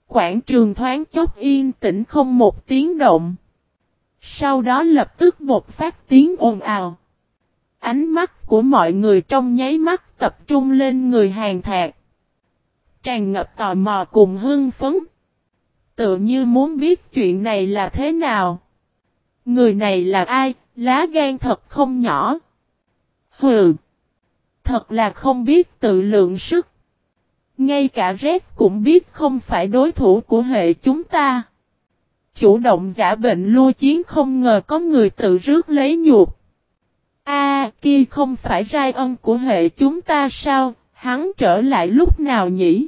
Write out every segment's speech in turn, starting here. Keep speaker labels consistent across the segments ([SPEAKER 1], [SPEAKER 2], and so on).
[SPEAKER 1] Quảng trường thoáng chốc yên tĩnh không một tiếng động. Sau đó lập tức bộc phát tiếng ồn ào. Ánh mắt của mọi người trong nháy mắt tập trung lên người Hàn Thạc. Tràn ngập tò mò cùng hưng phấn. Tựa như muốn biết chuyện này là thế nào. Người này là ai, lá gan thật không nhỏ. Hừ. Thật là không biết tự lượng sức. Ngay cả Red cũng biết không phải đối thủ của hệ chúng ta. Chủ động giả bệnh lui chiến không ngờ có người tự rước lấy nhục. Kia không phải Ryan của hệ chúng ta sao, hắn trở lại lúc nào nhỉ?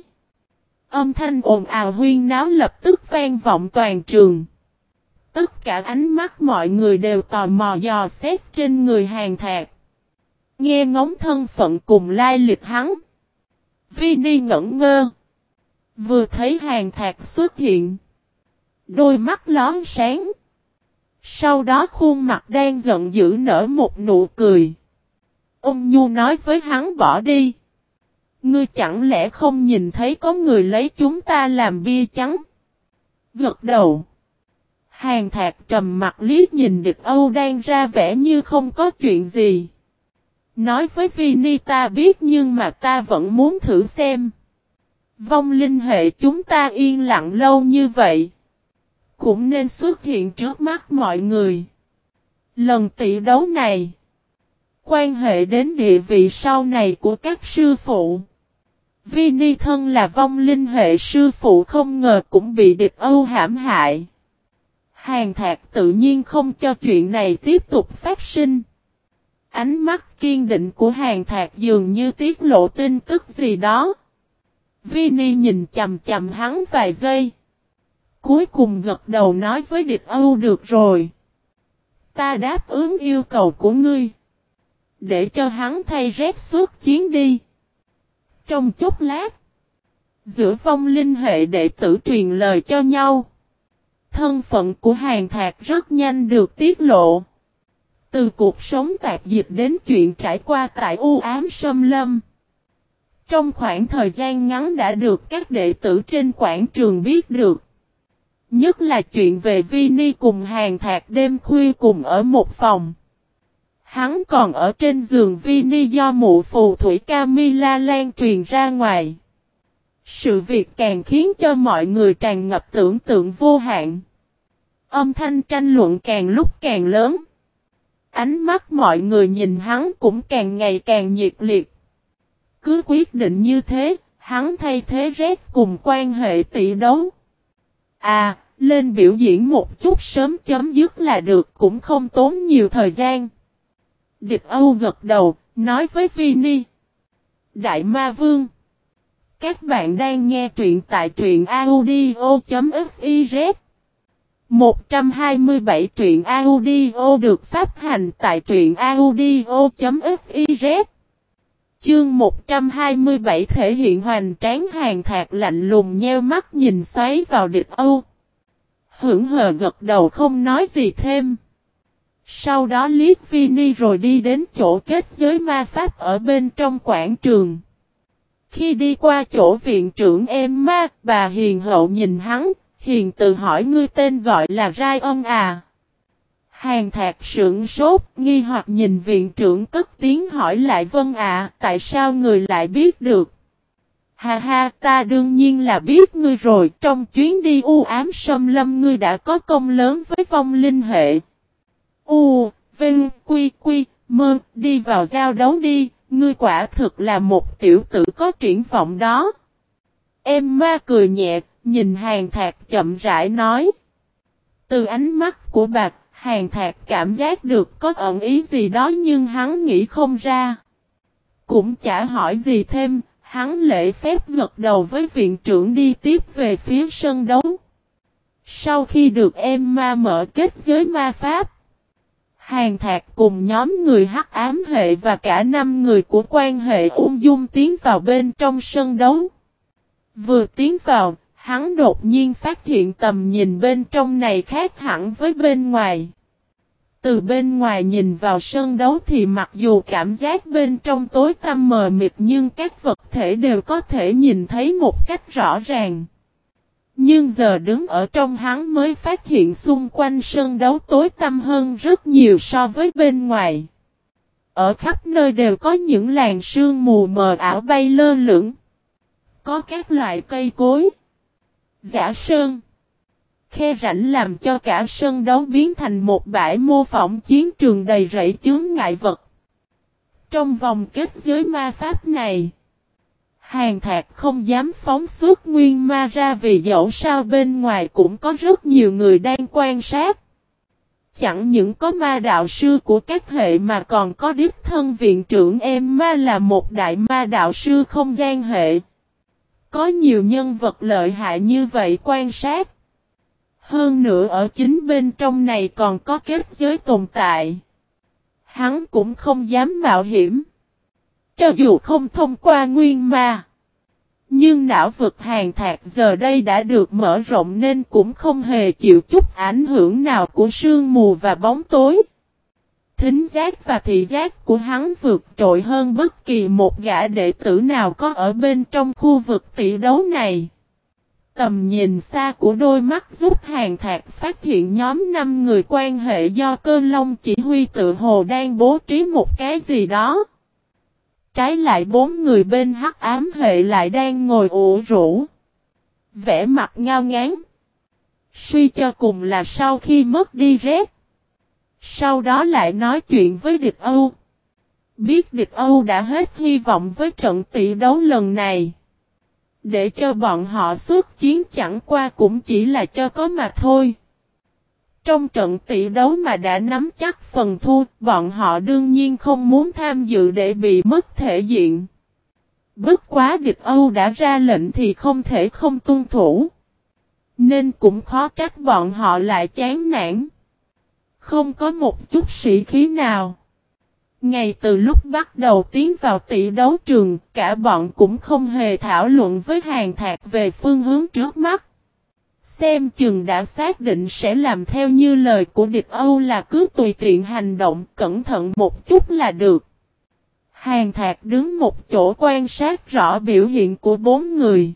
[SPEAKER 1] Âm thanh ồn ào huyên náo lập tức vang vọng toàn trường. Tất cả ánh mắt mọi người đều tò mò dò xét trên người Hàn Thạc. Nghe ngóng thân phận cùng lai lịch hắn. Vinny ngẩn ngơ. Vừa thấy Hàn Thạc xuất hiện. Đôi mắt lóe sáng. Sau đó khuôn mặt đang giận dữ nở một nụ cười. Ông Nhu nói với hắn bỏ đi. Ngươi chẳng lẽ không nhìn thấy có người lấy chúng ta làm bia trắng? Gật đầu. Hàn Thạc trầm mặt liếc nhìn địch Âu đang ra vẻ như không có chuyện gì. Nói với Vinny ta biết nhưng mà ta vẫn muốn thử xem. Vong linh hệ chúng ta yên lặng lâu như vậy. Cũng nên xuất hiện trước mắt mọi người. Lần tỷ đấu này. Quan hệ đến địa vị sau này của các sư phụ. Vinny thân là vong linh hệ sư phụ không ngờ cũng bị địch Âu hãm hại. Hàn Thạc tự nhiên không cho chuyện này tiếp tục phát sinh. Ánh mắt kiên định của Hàn Thạc dường như tiết lộ tin tức gì đó. Vinny nhìn chầm chầm hắn vài giây. Cuối cùng gật đầu nói với địch Âu được rồi. Ta đáp ứng yêu cầu của ngươi. Để cho hắn thay Red xuất chiến đi. Trong chốc lát. Giữa vong linh hệ đệ tử truyền lời cho nhau. Thân phận của Hàn Thạc rất nhanh được tiết lộ. Từ cuộc sống tạp dịch đến chuyện trải qua tại u ám Sâm Lâm. Trong khoảng thời gian ngắn đã được các đệ tử trên quảng trường biết được. Nhất là chuyện về Vinny cùng Hàn Thạc đêm khuya cùng ở một phòng. Hắn còn ở trên giường Vinny do mụ phù thủy Camilla lan truyền ra ngoài. Sự việc càng khiến cho mọi người tràn ngập tưởng tượng vô hạn. Âm thanh tranh luận càng lúc càng lớn. Ánh mắt mọi người nhìn hắn cũng càng ngày càng nhiệt liệt. Cứ quyết định như thế, hắn thay thế Red cùng quan hệ tỷ đấu. Lên biểu diễn một chút sớm chấm dứt là được cũng không tốn nhiều thời gian. Địch Âu gật đầu, nói với Vinny. Đại Ma Vương. Các bạn đang nghe truyện tại truyện audio.fiz. 127 truyện audio được phát hành tại truyện audio.fiz. Chương 127 thể hiện hoành tráng. Hàn Thạc lạnh lùng nheo mắt nhìn xoáy vào địch Âu. Hững hờ gật đầu không nói gì thêm. Sau đó liếc Vinny rồi đi đến chỗ kết giới ma pháp ở bên trong quảng trường. Khi đi qua chỗ viện trưởng Emma, bà hiền hậu nhìn hắn, hiền từ hỏi ngươi tên gọi là Ryan à. Hàn Thạc sững sốt, nghi hoặc nhìn viện trưởng cất tiếng hỏi lại vâng ạ, tại sao người lại biết được? Ha ha, ta đương nhiên là biết ngươi rồi, trong chuyến đi u ám Sâm Lâm ngươi đã có công lớn với vong linh hệ. Vinh, Quy, Mơ, đi vào giao đấu đi, ngươi quả thực là một tiểu tử có triển vọng đó. Emma cười nhẹ, nhìn Hàn Thạc chậm rãi nói. Từ ánh mắt của bà, Hàn Thạc cảm giác được có ẩn ý gì đó nhưng hắn nghĩ không ra. Cũng chả hỏi gì thêm, hắn lễ phép gật đầu với viện trưởng đi tiếp về phía sân đấu. Sau khi được Emma mở kết giới ma pháp, Hàn Thạc cùng nhóm người hắc ám hệ và cả 5 người của quan hệ ung dung tiến vào bên trong sân đấu. Vừa tiến vào, hắn đột nhiên phát hiện tầm nhìn bên trong này khác hẳn với bên ngoài. Từ bên ngoài nhìn vào sân đấu thì mặc dù cảm giác bên trong tối tăm mờ mịt nhưng các vật thể đều có thể nhìn thấy một cách rõ ràng. Nhưng giờ đứng ở trong hắn mới phát hiện xung quanh sân đấu tối tăm hơn rất nhiều so với bên ngoài. Ở khắp nơi đều có những làn sương mù mờ ảo bay lơ lửng. Có các loại cây cối, giả sơn, khe rãnh làm cho cả sân đấu biến thành một bãi mô phỏng chiến trường đầy rẫy chướng ngại vật. Trong vòng kết giới ma pháp này, Hàn Thạc không dám phóng xuất nguyên ma ra vì dẫu sao bên ngoài cũng có rất nhiều người đang quan sát. Chẳng những có ma đạo sư của các hệ mà còn có đích thân viện trưởng em ma là một đại ma đạo sư không gian hệ. Có nhiều nhân vật lợi hại như vậy quan sát. Hơn nữa ở chính bên trong này còn có kết giới tồn tại. Hắn cũng không dám mạo hiểm. Cho dù không thông qua nguyên ma. Nhưng não vực Hàn Thạc giờ đây đã được mở rộng nên cũng không hề chịu chút ảnh hưởng nào của sương mù và bóng tối. Thính giác và thị giác của hắn vượt trội hơn bất kỳ một gã đệ tử nào có ở bên trong khu vực tỷ đấu này. Tầm nhìn xa của đôi mắt giúp Hàn Thạc phát hiện nhóm 5 người quan hệ do Cơ Long chỉ huy tự hồ đang bố trí một cái gì đó. Trái lại 4 người bên hắc ám hệ lại đang ngồi ủ rũ. Vẻ mặt ngao ngán. Suy cho cùng là sau khi mất đi Red. Sau đó lại nói chuyện với địch Âu. Biết địch Âu đã hết hy vọng với trận tỷ đấu lần này. Để cho bọn họ xuất chiến chẳng qua cũng chỉ là cho có mà thôi. Trong trận tỷ đấu mà đã nắm chắc phần thua, bọn họ đương nhiên không muốn tham dự để bị mất thể diện. Bất quá địch Âu đã ra lệnh thì không thể không tuân thủ. Nên cũng khó trách bọn họ lại chán nản. Không có một chút sĩ khí nào. Ngay từ lúc bắt đầu tiến vào tỷ đấu trường, cả bọn cũng không hề thảo luận với Hàn Thạc về phương hướng trước mắt. Xem chừng đã xác định sẽ làm theo như lời của địch Âu là cứ tùy tiện hành động, cẩn thận một chút là được. Hàn Thạc đứng một chỗ quan sát rõ biểu hiện của 4 người.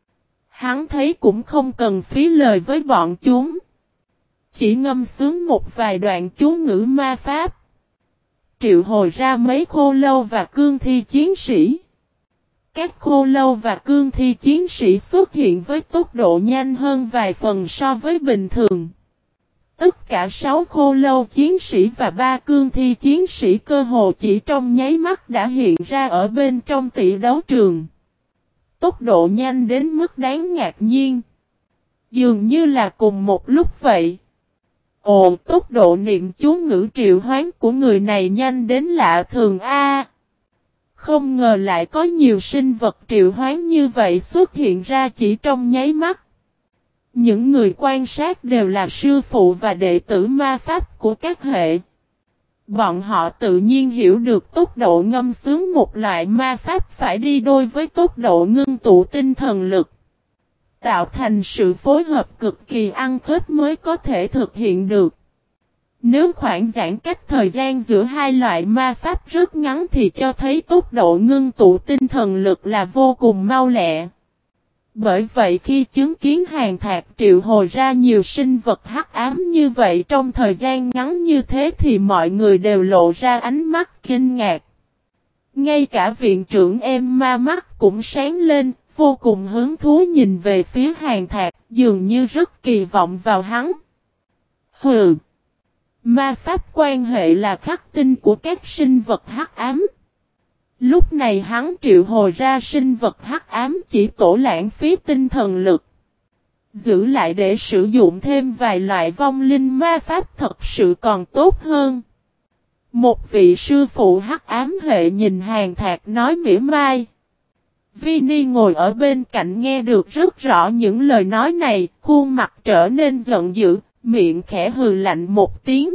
[SPEAKER 1] Hắn thấy cũng không cần phí lời với bọn chúng. Chỉ ngâm sướng một vài đoạn chú ngữ ma pháp. Triệu hồi ra mấy khô lâu và cương thi chiến sĩ. Các khô lâu và cương thi chiến sĩ xuất hiện với tốc độ nhanh hơn vài phần so với bình thường. Tất cả 6 khô lâu chiến sĩ và 3 cương thi chiến sĩ cơ hồ chỉ trong nháy mắt đã hiện ra ở bên trong tỷ đấu trường. Tốc độ nhanh đến mức đáng ngạc nhiên. Dường như là cùng một lúc vậy. Ồ, tốc độ niệm chú ngữ triệu hoán của người này nhanh đến lạ thường a. Không ngờ lại có nhiều sinh vật triệu hoán như vậy xuất hiện ra chỉ trong nháy mắt. Những người quan sát đều là sư phụ và đệ tử ma pháp của các hệ. Bọn họ tự nhiên hiểu được tốc độ ngâm sướng một loại ma pháp phải đi đôi với tốc độ ngưng tụ tinh thần lực. Tạo thành sự phối hợp cực kỳ ăn khớp mới có thể thực hiện được. Nếu khoảng giãn cách thời gian giữa hai loại ma pháp rất ngắn thì cho thấy tốc độ ngưng tụ tinh thần lực là vô cùng mau lẹ. Bởi vậy khi chứng kiến Hàn Thạc triệu hồi ra nhiều sinh vật hắc ám như vậy trong thời gian ngắn như thế thì mọi người đều lộ ra ánh mắt kinh ngạc. Ngay cả viện trưởng em ma mắt cũng sáng lên, vô cùng hứng thú nhìn về phía Hàn Thạc, dường như rất kỳ vọng vào hắn. Hừ! Ma pháp quan hệ là khắc tinh của các sinh vật hắc ám. Lúc này hắn triệu hồi ra sinh vật hắc ám chỉ tổ lãng phí tinh thần lực. Giữ lại để sử dụng thêm vài loại vong linh ma pháp thật sự còn tốt hơn. Một vị sư phụ hắc ám hệ nhìn Hàn Thạc nói mỉa mai. Vinny ngồi ở bên cạnh nghe được rất rõ những lời nói này, khuôn mặt trở nên giận dữ, miệng khẽ hừ lạnh một tiếng.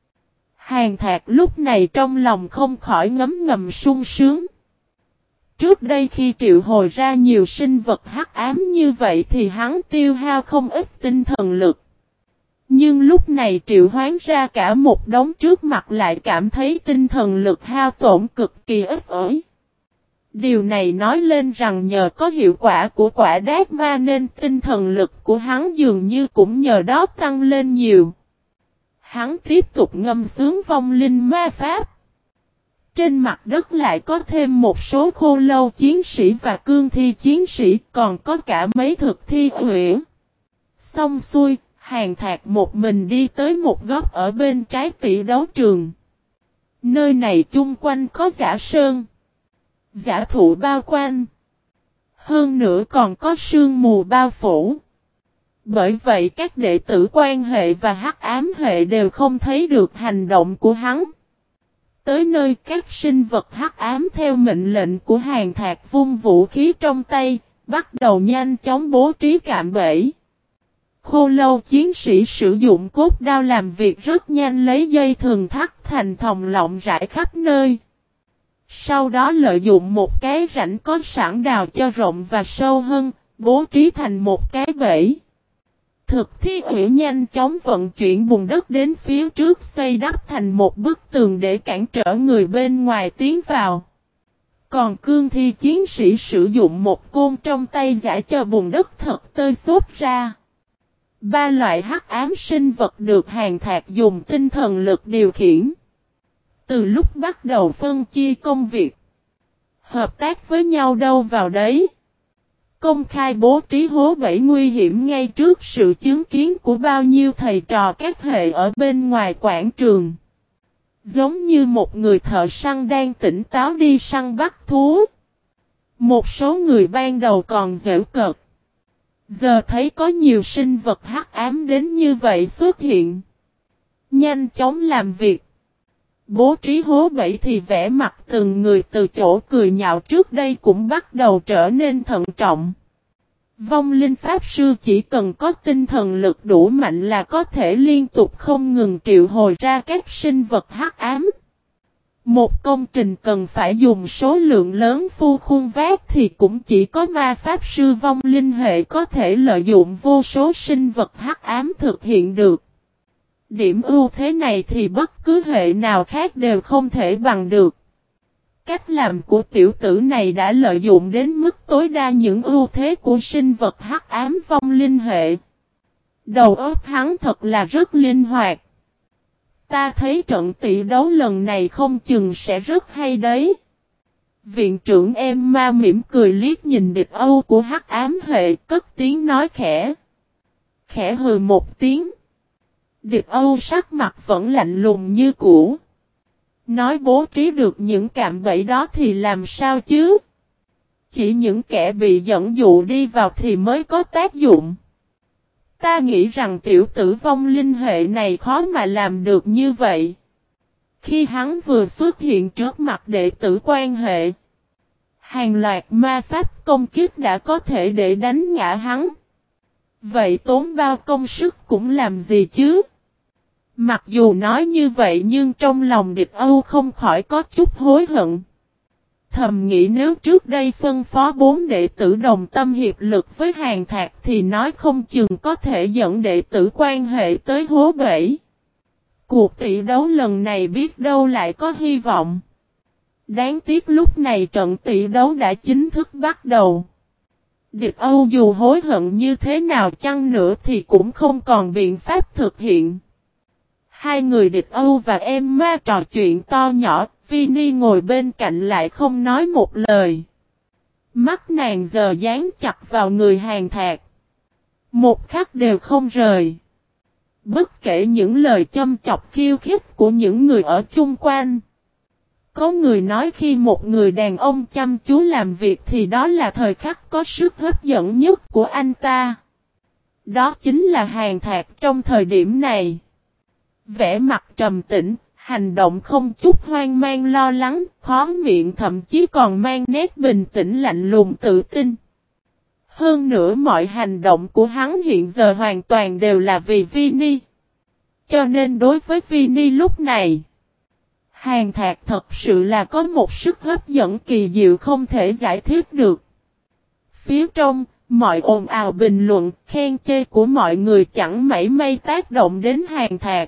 [SPEAKER 1] Hàn Thạc lúc này trong lòng không khỏi ngấm ngầm sung sướng. Trước đây khi triệu hồi ra nhiều sinh vật hắc ám như vậy thì hắn tiêu hao không ít tinh thần lực. Nhưng lúc này triệu hoán ra cả một đống trước mặt lại cảm thấy tinh thần lực hao tổn cực kỳ ít ỏi. Điều này nói lên rằng nhờ có hiệu quả của quả đát ma nên tinh thần lực của hắn dường như cũng nhờ đó tăng lên nhiều. Hắn tiếp tục ngâm sướng vong linh ma pháp. Trên mặt đất lại có thêm một số khô lâu chiến sĩ và cương thi chiến sĩ, còn có cả mấy thực thi huyễn. Xong xuôi, Hàn Thạc một mình đi tới một góc ở bên trái tỷ đấu trường. Nơi này chung quanh có giả sơn, giả thụ bao quanh. Hơn nữa còn có sương mù bao phủ. Bởi vậy các đệ tử quan hệ và hắc ám hệ đều không thấy được hành động của hắn. Tới nơi các sinh vật hắc ám theo mệnh lệnh của Hàn Thạc vung vũ khí trong tay, bắt đầu nhanh chóng bố trí cạm bẫy. Khô lâu chiến sĩ sử dụng cốt đao làm việc rất nhanh, lấy dây thừng thắt thành thòng lọng rải khắp nơi. Sau đó lợi dụng một cái rãnh có sẵn đào cho rộng và sâu hơn, bố trí thành một cái bẫy. Thực thi uyển nhanh chóng vận chuyển bùn đất đến phía trước, xây đắp thành một bức tường để cản trở người bên ngoài tiến vào. Còn cương thi chiến sĩ sử dụng một côn trong tay giả cho bùn đất thật tơi xốp ra. Ba loại hắc ám sinh vật được Hàn Thạc dùng tinh thần lực điều khiển. Từ lúc bắt đầu phân chia công việc, hợp tác với nhau đâu vào đấy. Công khai bố trí hố bẫy nguy hiểm ngay trước sự chứng kiến của bao nhiêu thầy trò các hệ ở bên ngoài quảng trường. Giống như một người thợ săn đang tỉnh táo đi săn bắt thú. Một số người ban đầu còn giễu cợt. Giờ thấy có nhiều sinh vật hắc ám đến như vậy xuất hiện. Nhanh chóng làm việc. Bố trí hố bẫy thì vẻ mặt từng người từ chỗ cười nhạo trước đây cũng bắt đầu trở nên thận trọng. Vong linh pháp sư chỉ cần có tinh thần lực đủ mạnh là có thể liên tục không ngừng triệu hồi ra các sinh vật hắc ám. Một công trình cần phải dùng số lượng lớn phu khuôn vác thì cũng chỉ có ma pháp sư vong linh hệ có thể lợi dụng vô số sinh vật hắc ám thực hiện được. Điểm ưu thế này thì bất cứ hệ nào khác đều không thể bằng được. Cách làm của tiểu tử này đã lợi dụng đến mức tối đa những ưu thế của sinh vật hắc ám vong linh hệ. Đầu óc hắn thật là rất linh hoạt. Ta thấy trận tỷ đấu lần này không chừng sẽ rất hay đấy. Viện trưởng Emma mỉm cười liếc nhìn địch Âu của hắc ám hệ, cất tiếng nói khẽ. Khẽ hừ một tiếng. Địch Âu sắc mặt vẫn lạnh lùng như cũ. Nói bố trí được những cạm bẫy đó thì làm sao chứ? Chỉ những kẻ bị dẫn dụ đi vào thì mới có tác dụng. Ta nghĩ rằng tiểu tử vong linh hệ này khó mà làm được như vậy. Khi hắn vừa xuất hiện trước mặt đệ tử quan hệ, hàng loạt ma pháp công kích đã có thể để đánh ngã hắn. Vậy tốn bao công sức cũng làm gì chứ? Mặc dù nói như vậy nhưng trong lòng địch Âu không khỏi có chút hối hận. Thầm nghĩ nếu trước đây phân phó 4 đệ tử đồng tâm hiệp lực với Hàn Thạc thì nói không chừng có thể dẫn đệ tử quan hệ tới hố bẫy. Cuộc tỷ đấu lần này biết đâu lại có hy vọng. Đáng tiếc lúc này trận tỷ đấu đã chính thức bắt đầu. Địch Âu dù hối hận như thế nào chăng nữa thì cũng không còn biện pháp thực hiện. Hai người địch Âu và Emma trò chuyện to nhỏ, Vinny ngồi bên cạnh lại không nói một lời. Mắt nàng giờ dán chặt vào người Hàn Thạc. Một khắc đều không rời. Bất kể những lời châm chọc khiêu khích của những người ở chung quanh. Có người nói khi một người đàn ông chăm chú làm việc thì đó là thời khắc có sức hấp dẫn nhất của anh ta. Đó chính là Hàn Thạc trong thời điểm này. Vẻ mặt trầm tĩnh, hành động không chút hoang mang lo lắng, khó miệng thậm chí còn mang nét bình tĩnh lạnh lùng tự tin. Hơn nữa mọi hành động của hắn hiện giờ hoàn toàn đều là vì Vinny. Cho nên đối với Vinny lúc này, Hàn Thạc thật sự là có một sức hấp dẫn kỳ diệu không thể giải thích được. Phía trong, mọi ồn ào bình luận, khen chê của mọi người chẳng mảy may tác động đến Hàn Thạc.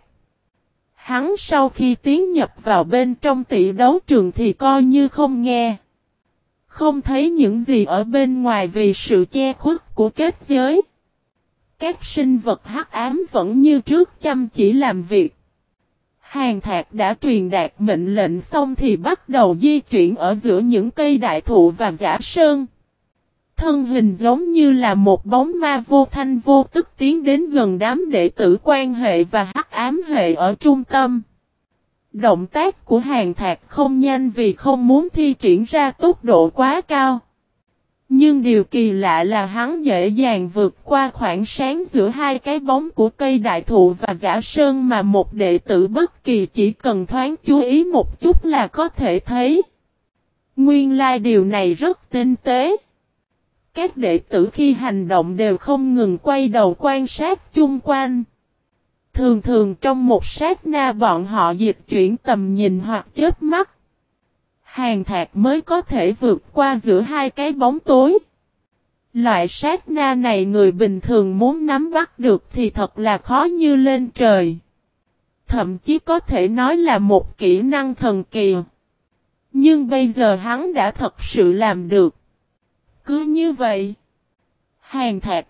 [SPEAKER 1] Hắn sau khi tiến nhập vào bên trong tỷ đấu trường thì coi như không nghe. Không thấy những gì ở bên ngoài vì sự che khuất của kết giới. Các sinh vật hắc ám vẫn như trước chăm chỉ làm việc. Hàn Thạc đã truyền đạt mệnh lệnh xong thì bắt đầu di chuyển ở giữa những cây đại thụ và giả sơn. Thân hình giống như là một bóng ma vô thanh vô tức tiến đến gần đám đệ tử quan hệ và hắc ám hệ ở trung tâm. Động tác của Hàn Thạc không nhanh vì không muốn thi triển ra tốc độ quá cao. Nhưng điều kỳ lạ là hắn dễ dàng vượt qua khoảng sáng giữa hai cái bóng của cây đại thụ và giả sơn mà một đệ tử bất kỳ chỉ cần thoáng chú ý một chút là có thể thấy. Nguyên lai điều này rất tinh tế. Các đệ tử khi hành động đều không ngừng quay đầu quan sát chung quanh. Thường thường trong một sát na bọn họ dịch chuyển tầm nhìn hoặc chớp mắt. Hàn Thạc mới có thể vượt qua giữa hai cái bóng tối. Loại sát na này người bình thường muốn nắm bắt được thì thật là khó như lên trời. Thậm chí có thể nói là một kỹ năng thần kỳ. Nhưng bây giờ hắn đã thật sự làm được. Cứ như vậy. Hàn Thạc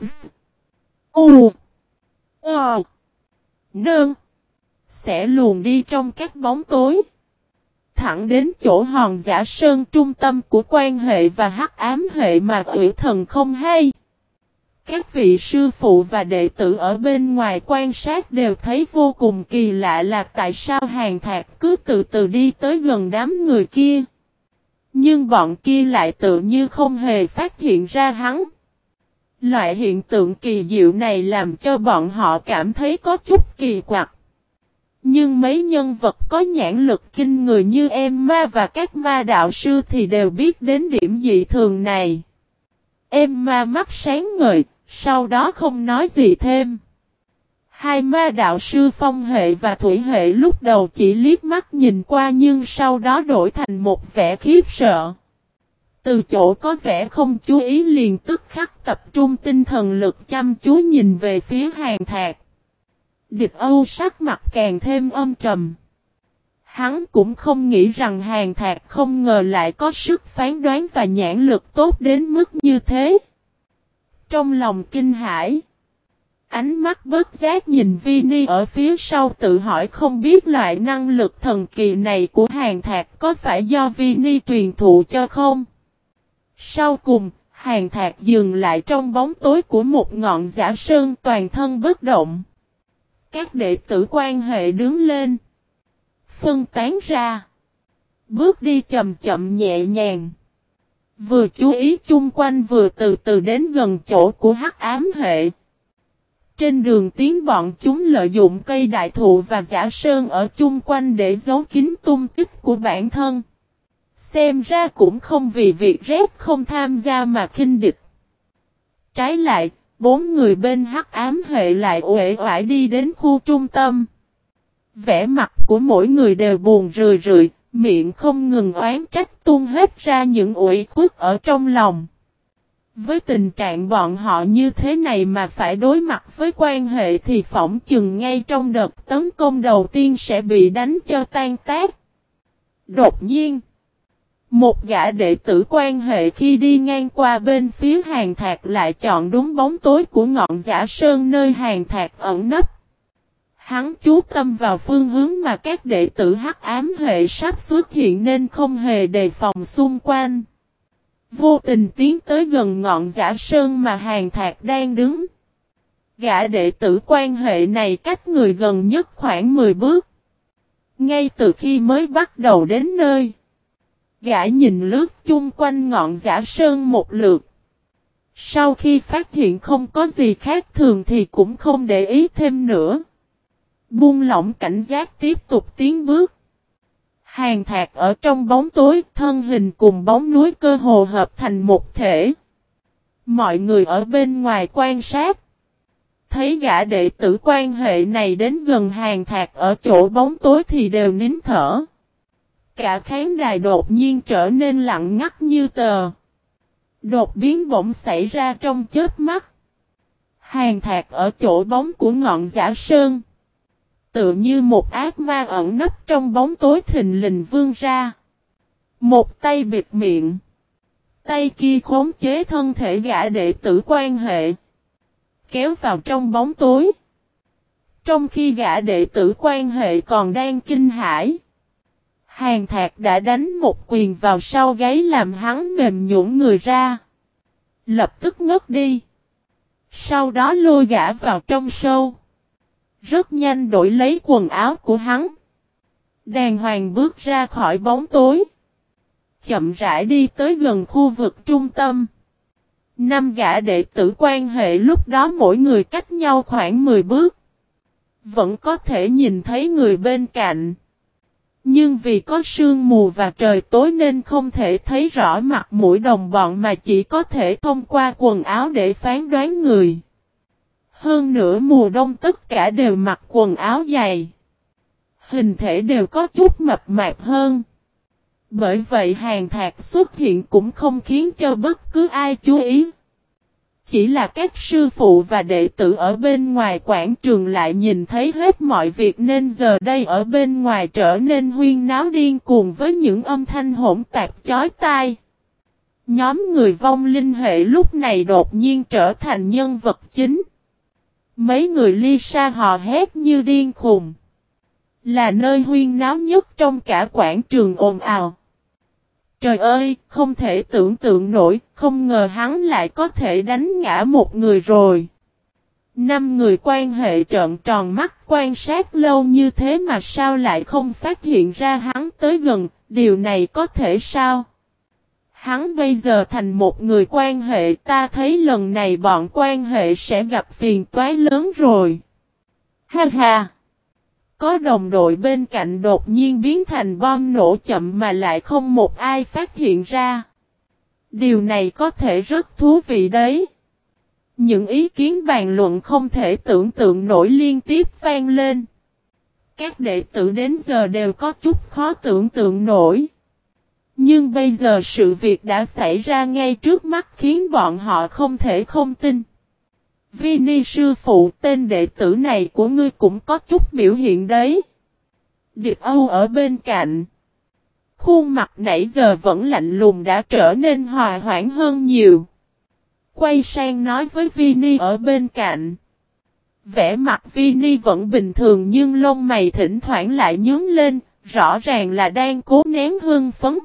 [SPEAKER 1] U Ờ Nương sẽ luồn đi trong các bóng tối. Thẳng đến chỗ hòn giả sơn trung tâm của quan hệ và hắc ám hệ mà ủy thần không hay. Các vị sư phụ và đệ tử ở bên ngoài quan sát đều thấy vô cùng kỳ lạ là tại sao Hàn Thạc cứ từ từ đi tới gần đám người kia. Nhưng bọn kia lại tự như không hề phát hiện ra hắn. Loại hiện tượng kỳ diệu này làm cho bọn họ cảm thấy có chút kỳ quặc. Nhưng mấy nhân vật có nhãn lực kinh người như Emma và các ma đạo sư thì đều biết đến điểm dị thường này. Emma mắt sáng ngời, sau đó không nói gì thêm. Hai ma đạo sư phong hệ và thủy hệ lúc đầu chỉ liếc mắt nhìn qua nhưng sau đó đổi thành một vẻ khiếp sợ. Từ chỗ có vẻ không chú ý liền tức khắc tập trung tinh thần lực chăm chú nhìn về phía Hàn Thạc. Địch Âu sắc mặt càng thêm âm trầm. Hắn cũng không nghĩ rằng Hàn Thạc không ngờ lại có sức phán đoán và nhãn lực tốt đến mức như thế. Trong lòng kinh hãi, ánh mắt bất giác nhìn Vini ở phía sau tự hỏi không biết loại năng lực thần kỳ này của Hàn Thạc có phải do Vini truyền thụ cho không? Sau cùng, Hàn Thạc dừng lại trong bóng tối của một ngọn giả sơn toàn thân bất động. Các đệ tử quan hệ đứng lên, phân tán ra, bước đi chậm chậm nhẹ nhàng. Vừa chú ý chung quanh vừa từ từ đến gần chỗ của hắc ám hệ. Trên đường tiến bọn chúng lợi dụng cây đại thụ và giả sơn ở chung quanh để giấu kín tung tích của bản thân. Xem ra cũng không vì việc rét không tham gia mà khinh địch. Trái lại, bốn người bên hắc ám hệ lại uể oải đi đến khu trung tâm. Vẻ mặt của mỗi người đều buồn rười rượi, miệng không ngừng oán trách tuôn hết ra những ủy khuất ở trong lòng. Với tình trạng bọn họ như thế này mà phải đối mặt với quan hệ thì phỏng chừng ngay trong đợt tấn công đầu tiên sẽ bị đánh cho tan tác. Đột nhiên, một gã đệ tử quan hệ khi đi ngang qua bên phía Hàn Thạc lại chọn đúng bóng tối của ngọn giả sơn nơi Hàn Thạc ẩn nấp. Hắn chú tâm vào phương hướng mà các đệ tử hắc ám hệ sắp xuất hiện nên không hề đề phòng xung quanh. Vô tình tiến tới gần ngọn giả sơn mà Hàn Thạc đang đứng. Gã đệ tử quan hệ này cách người gần nhất khoảng 10 bước. Ngay từ khi mới bắt đầu đến nơi, gã nhìn lướt chung quanh ngọn giả sơn một lượt. Sau khi phát hiện không có gì khác thường thì cũng không để ý thêm nữa. Buông lỏng cảnh giác tiếp tục tiến bước. Hàn Thạc ở trong bóng tối, thân hình cùng bóng núi cơ hồ hợp thành một thể. Mọi người ở bên ngoài quan sát. Thấy gã đệ tử quan hệ này đến gần Hàn Thạc ở chỗ bóng tối thì đều nín thở. Cả khán đài đột nhiên trở nên lặng ngắt như tờ. Đột biến bỗng xảy ra trong chớp mắt. Hàn Thạc ở chỗ bóng của ngọn giả sơn. Tựa như một ác ma ẩn nấp trong bóng tối thình lình vươn ra. Một tay bịt miệng. Tay kia khống chế thân thể gã đệ tử quan hệ. Kéo vào trong bóng tối. Trong khi gã đệ tử quan hệ còn đang kinh hãi. Hàn Thạc đã đánh một quyền vào sau gáy làm hắn mềm nhũn người ra. Lập tức ngất đi. Sau đó lôi gã vào trong sâu. Rất nhanh đổi lấy quần áo của hắn. Đàng hoàng bước ra khỏi bóng tối. Chậm rãi đi tới gần khu vực trung tâm. 5 gã đệ tử quan hệ lúc đó mỗi người cách nhau khoảng 10 bước. Vẫn có thể nhìn thấy người bên cạnh. Nhưng vì có sương mù và trời tối nên không thể thấy rõ mặt mũi đồng bọn mà chỉ có thể thông qua quần áo để phán đoán người. Hơn nữa mùa đông tất cả đều mặc quần áo dày. Hình thể đều có chút mập mạp hơn. Bởi vậy Hàn Thạc xuất hiện cũng không khiến cho bất cứ ai chú ý. Chỉ là các sư phụ và đệ tử ở bên ngoài quảng trường lại nhìn thấy hết mọi việc nên giờ đây ở bên ngoài trở nên huyên náo điên cuồng với những âm thanh hỗn tạp chói tai. Nhóm người vong linh hệ lúc này đột nhiên trở thành nhân vật chính. Mấy người Lisa hò hét như điên khùng. Là nơi huyên náo nhất trong cả quảng trường ồn ào. Trời ơi, không thể tưởng tượng nổi, không ngờ hắn lại có thể đánh ngã một người rồi. 5 người quan hệ trợn tròn mắt quan sát lâu như thế mà sao lại không phát hiện ra hắn tới gần, điều này có thể sao? Hắn bây giờ thành một người quan hệ, ta thấy lần này bọn quan hệ sẽ gặp phiền toái lớn rồi. Ha ha! Có đồng đội bên cạnh đột nhiên biến thành bom nổ chậm mà lại không một ai phát hiện ra. Điều này có thể rất thú vị đấy. Những ý kiến bàn luận không thể tưởng tượng nổi liên tiếp vang lên. Các đệ tử đến giờ đều có chút khó tưởng tượng nổi. Nhưng bây giờ sự việc đã xảy ra ngay trước mắt khiến bọn họ không thể không tin. Vini sư phụ, tên đệ tử này của ngươi cũng có chút biểu hiện đấy. Địch Âu ở bên cạnh. Khuôn mặt nãy giờ vẫn lạnh lùng đã trở nên hòa hoãn hơn nhiều. Quay sang nói với Vini ở bên cạnh. Vẻ mặt Vini vẫn bình thường nhưng lông mày thỉnh thoảng lại nhướng lên, rõ ràng là đang cố nén hưng phấn.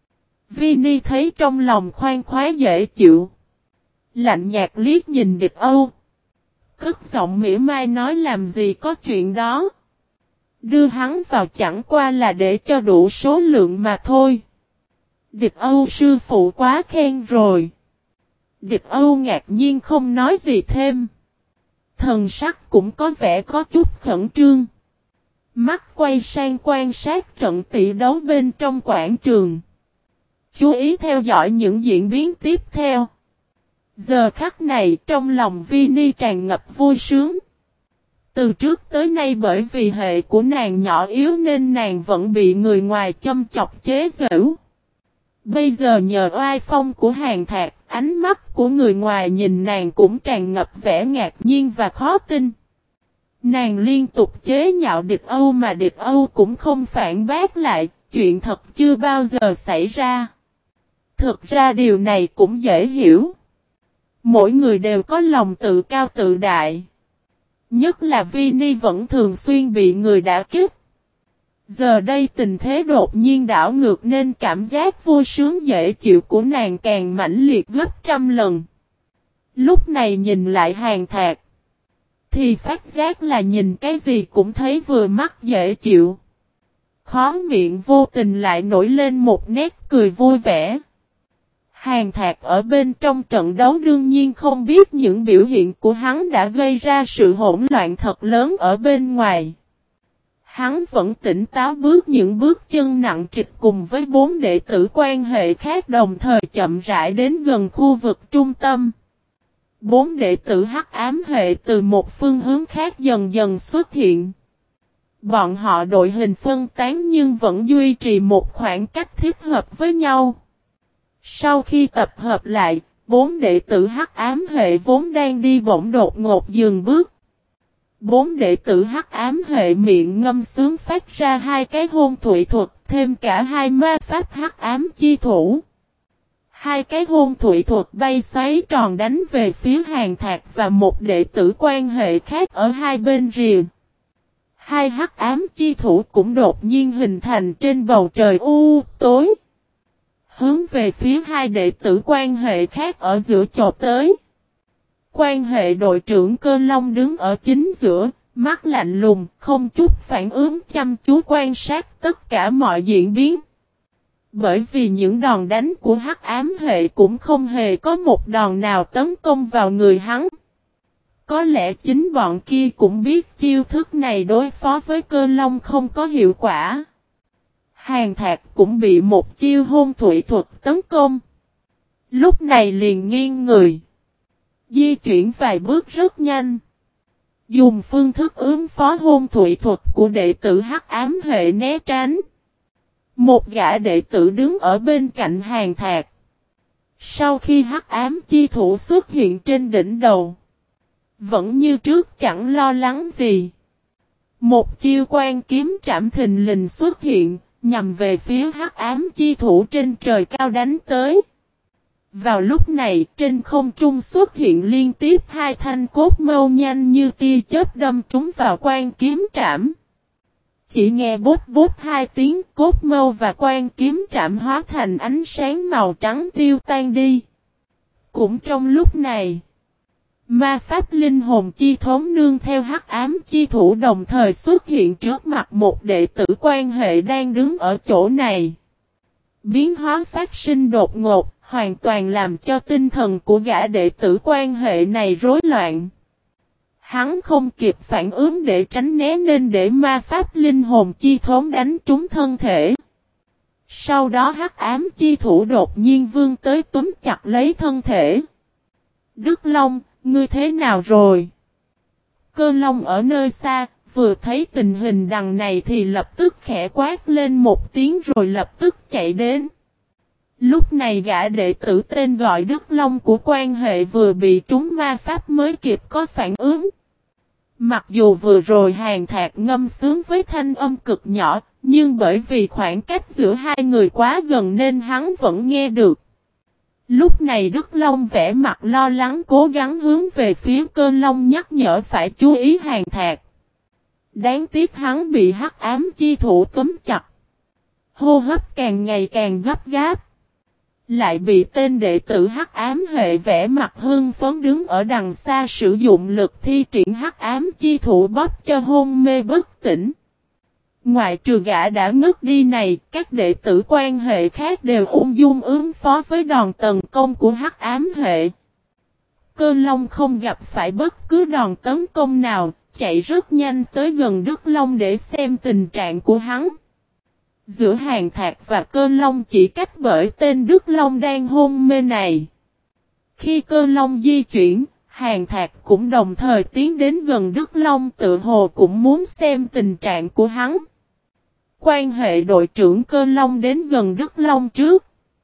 [SPEAKER 1] Vini thấy trong lòng khoan khoái dễ chịu. Lạnh nhạt liếc nhìn Địch Âu. Cất giọng mỉa mai nói làm gì có chuyện đó. Đưa hắn vào chẳng qua là để cho đủ số lượng mà thôi. Địch Âu sư phụ quá khen rồi. Địch Âu ngạc nhiên không nói gì thêm. Thần sắc cũng có vẻ có chút khẩn trương. Mắt quay sang quan sát trận tỷ đấu bên trong quảng trường. Chú ý theo dõi những diễn biến tiếp theo. Giờ khắc này trong lòng Vini tràn ngập vui sướng. Từ trước tới nay bởi vì hệ của nàng nhỏ yếu nên nàng vẫn bị người ngoài châm chọc chế giễu. Bây giờ nhờ oai phong của Hàn Thạc, ánh mắt của người ngoài nhìn nàng cũng tràn ngập vẻ ngạc nhiên và khó tin. Nàng liên tục chế nhạo Địch Âu mà Địch Âu cũng không phản bác lại, chuyện thật chưa bao giờ xảy ra. Thực ra điều này cũng dễ hiểu. Mỗi người đều có lòng tự cao tự đại. Nhất là Vini vẫn thường xuyên bị người đả kích. Giờ đây tình thế đột nhiên đảo ngược nên cảm giác vui sướng dễ chịu của nàng càng mãnh liệt gấp trăm lần. Lúc này nhìn lại Hàn Thạc. Thì phát giác là nhìn cái gì cũng thấy vừa mắt dễ chịu. Khóe miệng vô tình lại nổi lên một nét cười vui vẻ. Hàn Thạc ở bên trong trận đấu đương nhiên không biết những biểu hiện của hắn đã gây ra sự hỗn loạn thật lớn ở bên ngoài. Hắn vẫn tỉnh táo bước những bước chân nặng trịch cùng với 4 đệ tử quan hệ khác đồng thời chậm rãi đến gần khu vực trung tâm. 4 đệ tử hắc ám hệ từ một phương hướng khác dần dần xuất hiện. Bọn họ đội hình phân tán nhưng vẫn duy trì một khoảng cách thích hợp với nhau. Sau khi tập hợp lại, 4 đệ tử hắc ám hệ vốn đang đi bỗng đột ngột dừng bước. 4 đệ tử hắc ám hệ miệng ngâm sướng phát ra 2 cái hôn thủy thuật, thêm cả 2 ma pháp hắc ám chi thủ. Hai cái hôn thủy thuật bay xoáy tròn đánh về phía Hàn Thạc và một đệ tử quan hệ khác ở hai bên rìa. Hai hắc ám chi thủ cũng đột nhiên hình thành trên bầu trời u tối. Hướng về phía hai đệ tử quan hệ khác ở giữa chộp tới. Quan hệ đội trưởng Cơ Long đứng ở chính giữa, mắt lạnh lùng, không chút phản ứng chăm chú quan sát tất cả mọi diễn biến. Bởi vì những đòn đánh của hắc ám hệ cũng không hề có một đòn nào tấn công vào người hắn. Có lẽ chính bọn kia cũng biết chiêu thức này đối phó với Cơ Long không có hiệu quả. Hàn Thạc cũng bị một chiêu hôn thủy thuật tấn công. Lúc này liền nghiêng người. Di chuyển vài bước rất nhanh. Dùng phương thức ứng phó hôn thủy thuật của đệ tử hắc ám hệ né tránh. Một gã đệ tử đứng ở bên cạnh Hàn Thạc. Sau khi hắc ám chi thủ xuất hiện trên đỉnh đầu. Vẫn như trước chẳng lo lắng gì. Một chiêu quan kiếm trảm thình lình xuất hiện, nhằm về phía hắc ám chi thủ trên trời cao đánh tới. Vào lúc này, trên không trung xuất hiện liên tiếp hai thanh cốt mâu nhanh như tia chớp đâm trúng vào quan kiếm trảm. Chỉ nghe bút bút hai tiếng, cốt mâu và quan kiếm trảm hóa thành ánh sáng màu trắng tiêu tan đi. Cũng trong lúc này, ma pháp linh hồn chi thống nương theo hắc ám chi thủ đồng thời xuất hiện trước mặt một đệ tử quan hệ đang đứng ở chỗ này. Biến hóa phát sinh đột ngột, hoàn toàn làm cho tinh thần của gã đệ tử quan hệ này rối loạn. Hắn không kịp phản ứng để tránh né nên để ma pháp linh hồn chi thống đánh trúng thân thể. Sau đó hắc ám chi thủ đột nhiên vươn tới túm chặt lấy thân thể. Đức Long, ngươi thế nào rồi? Cơ Long ở nơi xa, vừa thấy tình hình đằng này thì lập tức khẽ quát lên một tiếng rồi lập tức chạy đến. Lúc này gã đệ tử tên gọi Đức Long của quan hệ vừa bị trúng ma pháp mới kịp có phản ứng. Mặc dù vừa rồi Hàn Thạc ngâm sướng với thanh âm cực nhỏ, nhưng bởi vì khoảng cách giữa hai người quá gần nên hắn vẫn nghe được. Lúc này Đức Long vẻ mặt lo lắng cố gắng hướng về phía Cơ Long nhắc nhở phải chú ý Hàn Thạc. Đáng tiếc hắn bị hắc ám chi thủ túm chặt. Hô hấp càng ngày càng gấp gáp. Lại bị tên đệ tử hắc ám hệ vẻ mặt hưng phấn đứng ở đằng xa sử dụng lực thi triển hắc ám chi thủ bóp cho hôn mê bất tỉnh. Ngoại trừ gã đã ngất đi này, các đệ tử quan hệ khác đều ung dung ứng phó với đòn tấn công của hắc ám hệ. Cơ Long không gặp phải bất cứ đòn tấn công nào, chạy rất nhanh tới gần Đức Long để xem tình trạng của hắn. Giữa Hàn Thạc và Cơ Long chỉ cách bởi tên Đức Long đang hôn mê này. Khi Cơ Long di chuyển, Hàn Thạc cũng đồng thời tiến đến gần Đức Long tự hồ cũng muốn xem tình trạng của hắn. Quan hệ đội trưởng Cơ Long đến gần Đức Long trước.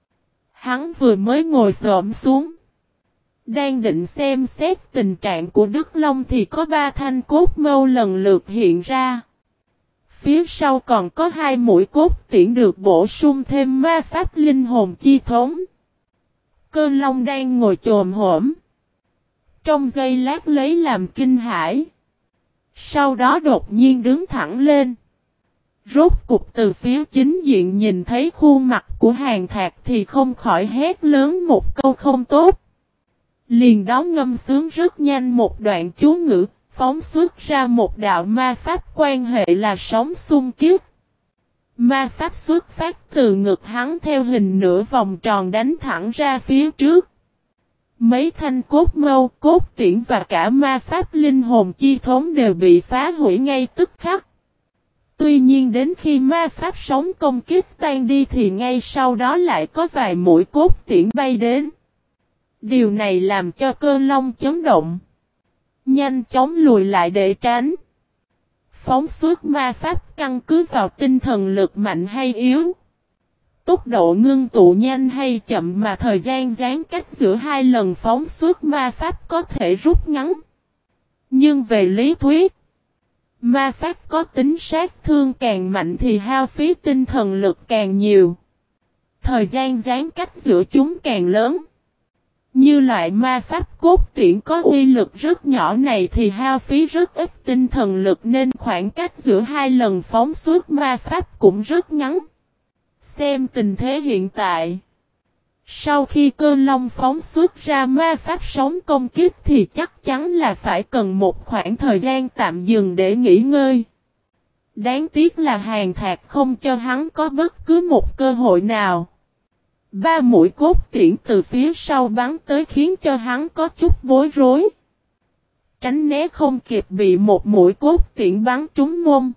[SPEAKER 1] Hắn vừa mới ngồi xổm xuống. Đang định xem xét tình trạng của Đức Long thì có ba thanh cốt mâu lần lượt hiện ra. Phía sau còn có hai mũi cốt tiễn được bổ sung thêm ma pháp linh hồn chi thống. Cơ Long đang ngồi chồm hổm. Trong giây lát lấy làm kinh hãi. Sau đó đột nhiên đứng thẳng lên. Rốt cục từ phía chính diện nhìn thấy khuôn mặt của Hàn Thạc thì không khỏi hét lớn một câu không tốt. Liền đó ngâm sướng rất nhanh một đoạn chú ngữ, phóng xuất ra một đạo ma pháp quan hệ là sóng xung kích. Ma pháp xuất phát từ ngực hắn theo hình nửa vòng tròn đánh thẳng ra phía trước. Mấy thanh cốt mâu, cốt tiễn và cả ma pháp linh hồn chi thống đều bị phá hủy ngay tức khắc. Tuy nhiên đến khi ma pháp sóng công kích tan đi thì ngay sau đó lại có vài mũi cốt tiễn bay đến. Điều này làm cho Cơ Long chấn động. Nhanh chóng lùi lại để tránh. Phóng xuất ma pháp căn cứ vào tinh thần lực mạnh hay yếu. Tốc độ ngưng tụ nhanh hay chậm mà thời gian gián cách giữa hai lần phóng xuất ma pháp có thể rút ngắn. Nhưng về lý thuyết, ma pháp có tính sát thương càng mạnh thì hao phí tinh thần lực càng nhiều. thời gian giãn cách giữa chúng càng lớn. Như loại ma pháp cốt tiễn có uy lực rất nhỏ này thì hao phí rất ít tinh thần lực nên khoảng cách giữa hai lần phóng xuất ma pháp cũng rất ngắn. Xem tình thế hiện tại. Sau khi Cơn Long phóng xuất ra ma pháp sóng công kích thì chắc chắn là phải cần một khoảng thời gian tạm dừng để nghỉ ngơi. Đáng tiếc là Hàn Thạc không cho hắn có bất cứ một cơ hội nào. 3 mũi cốt tiễn từ phía sau bắn tới khiến cho hắn có chút bối rối. Tránh né không kịp bị một mũi cốt tiễn bắn trúng mông.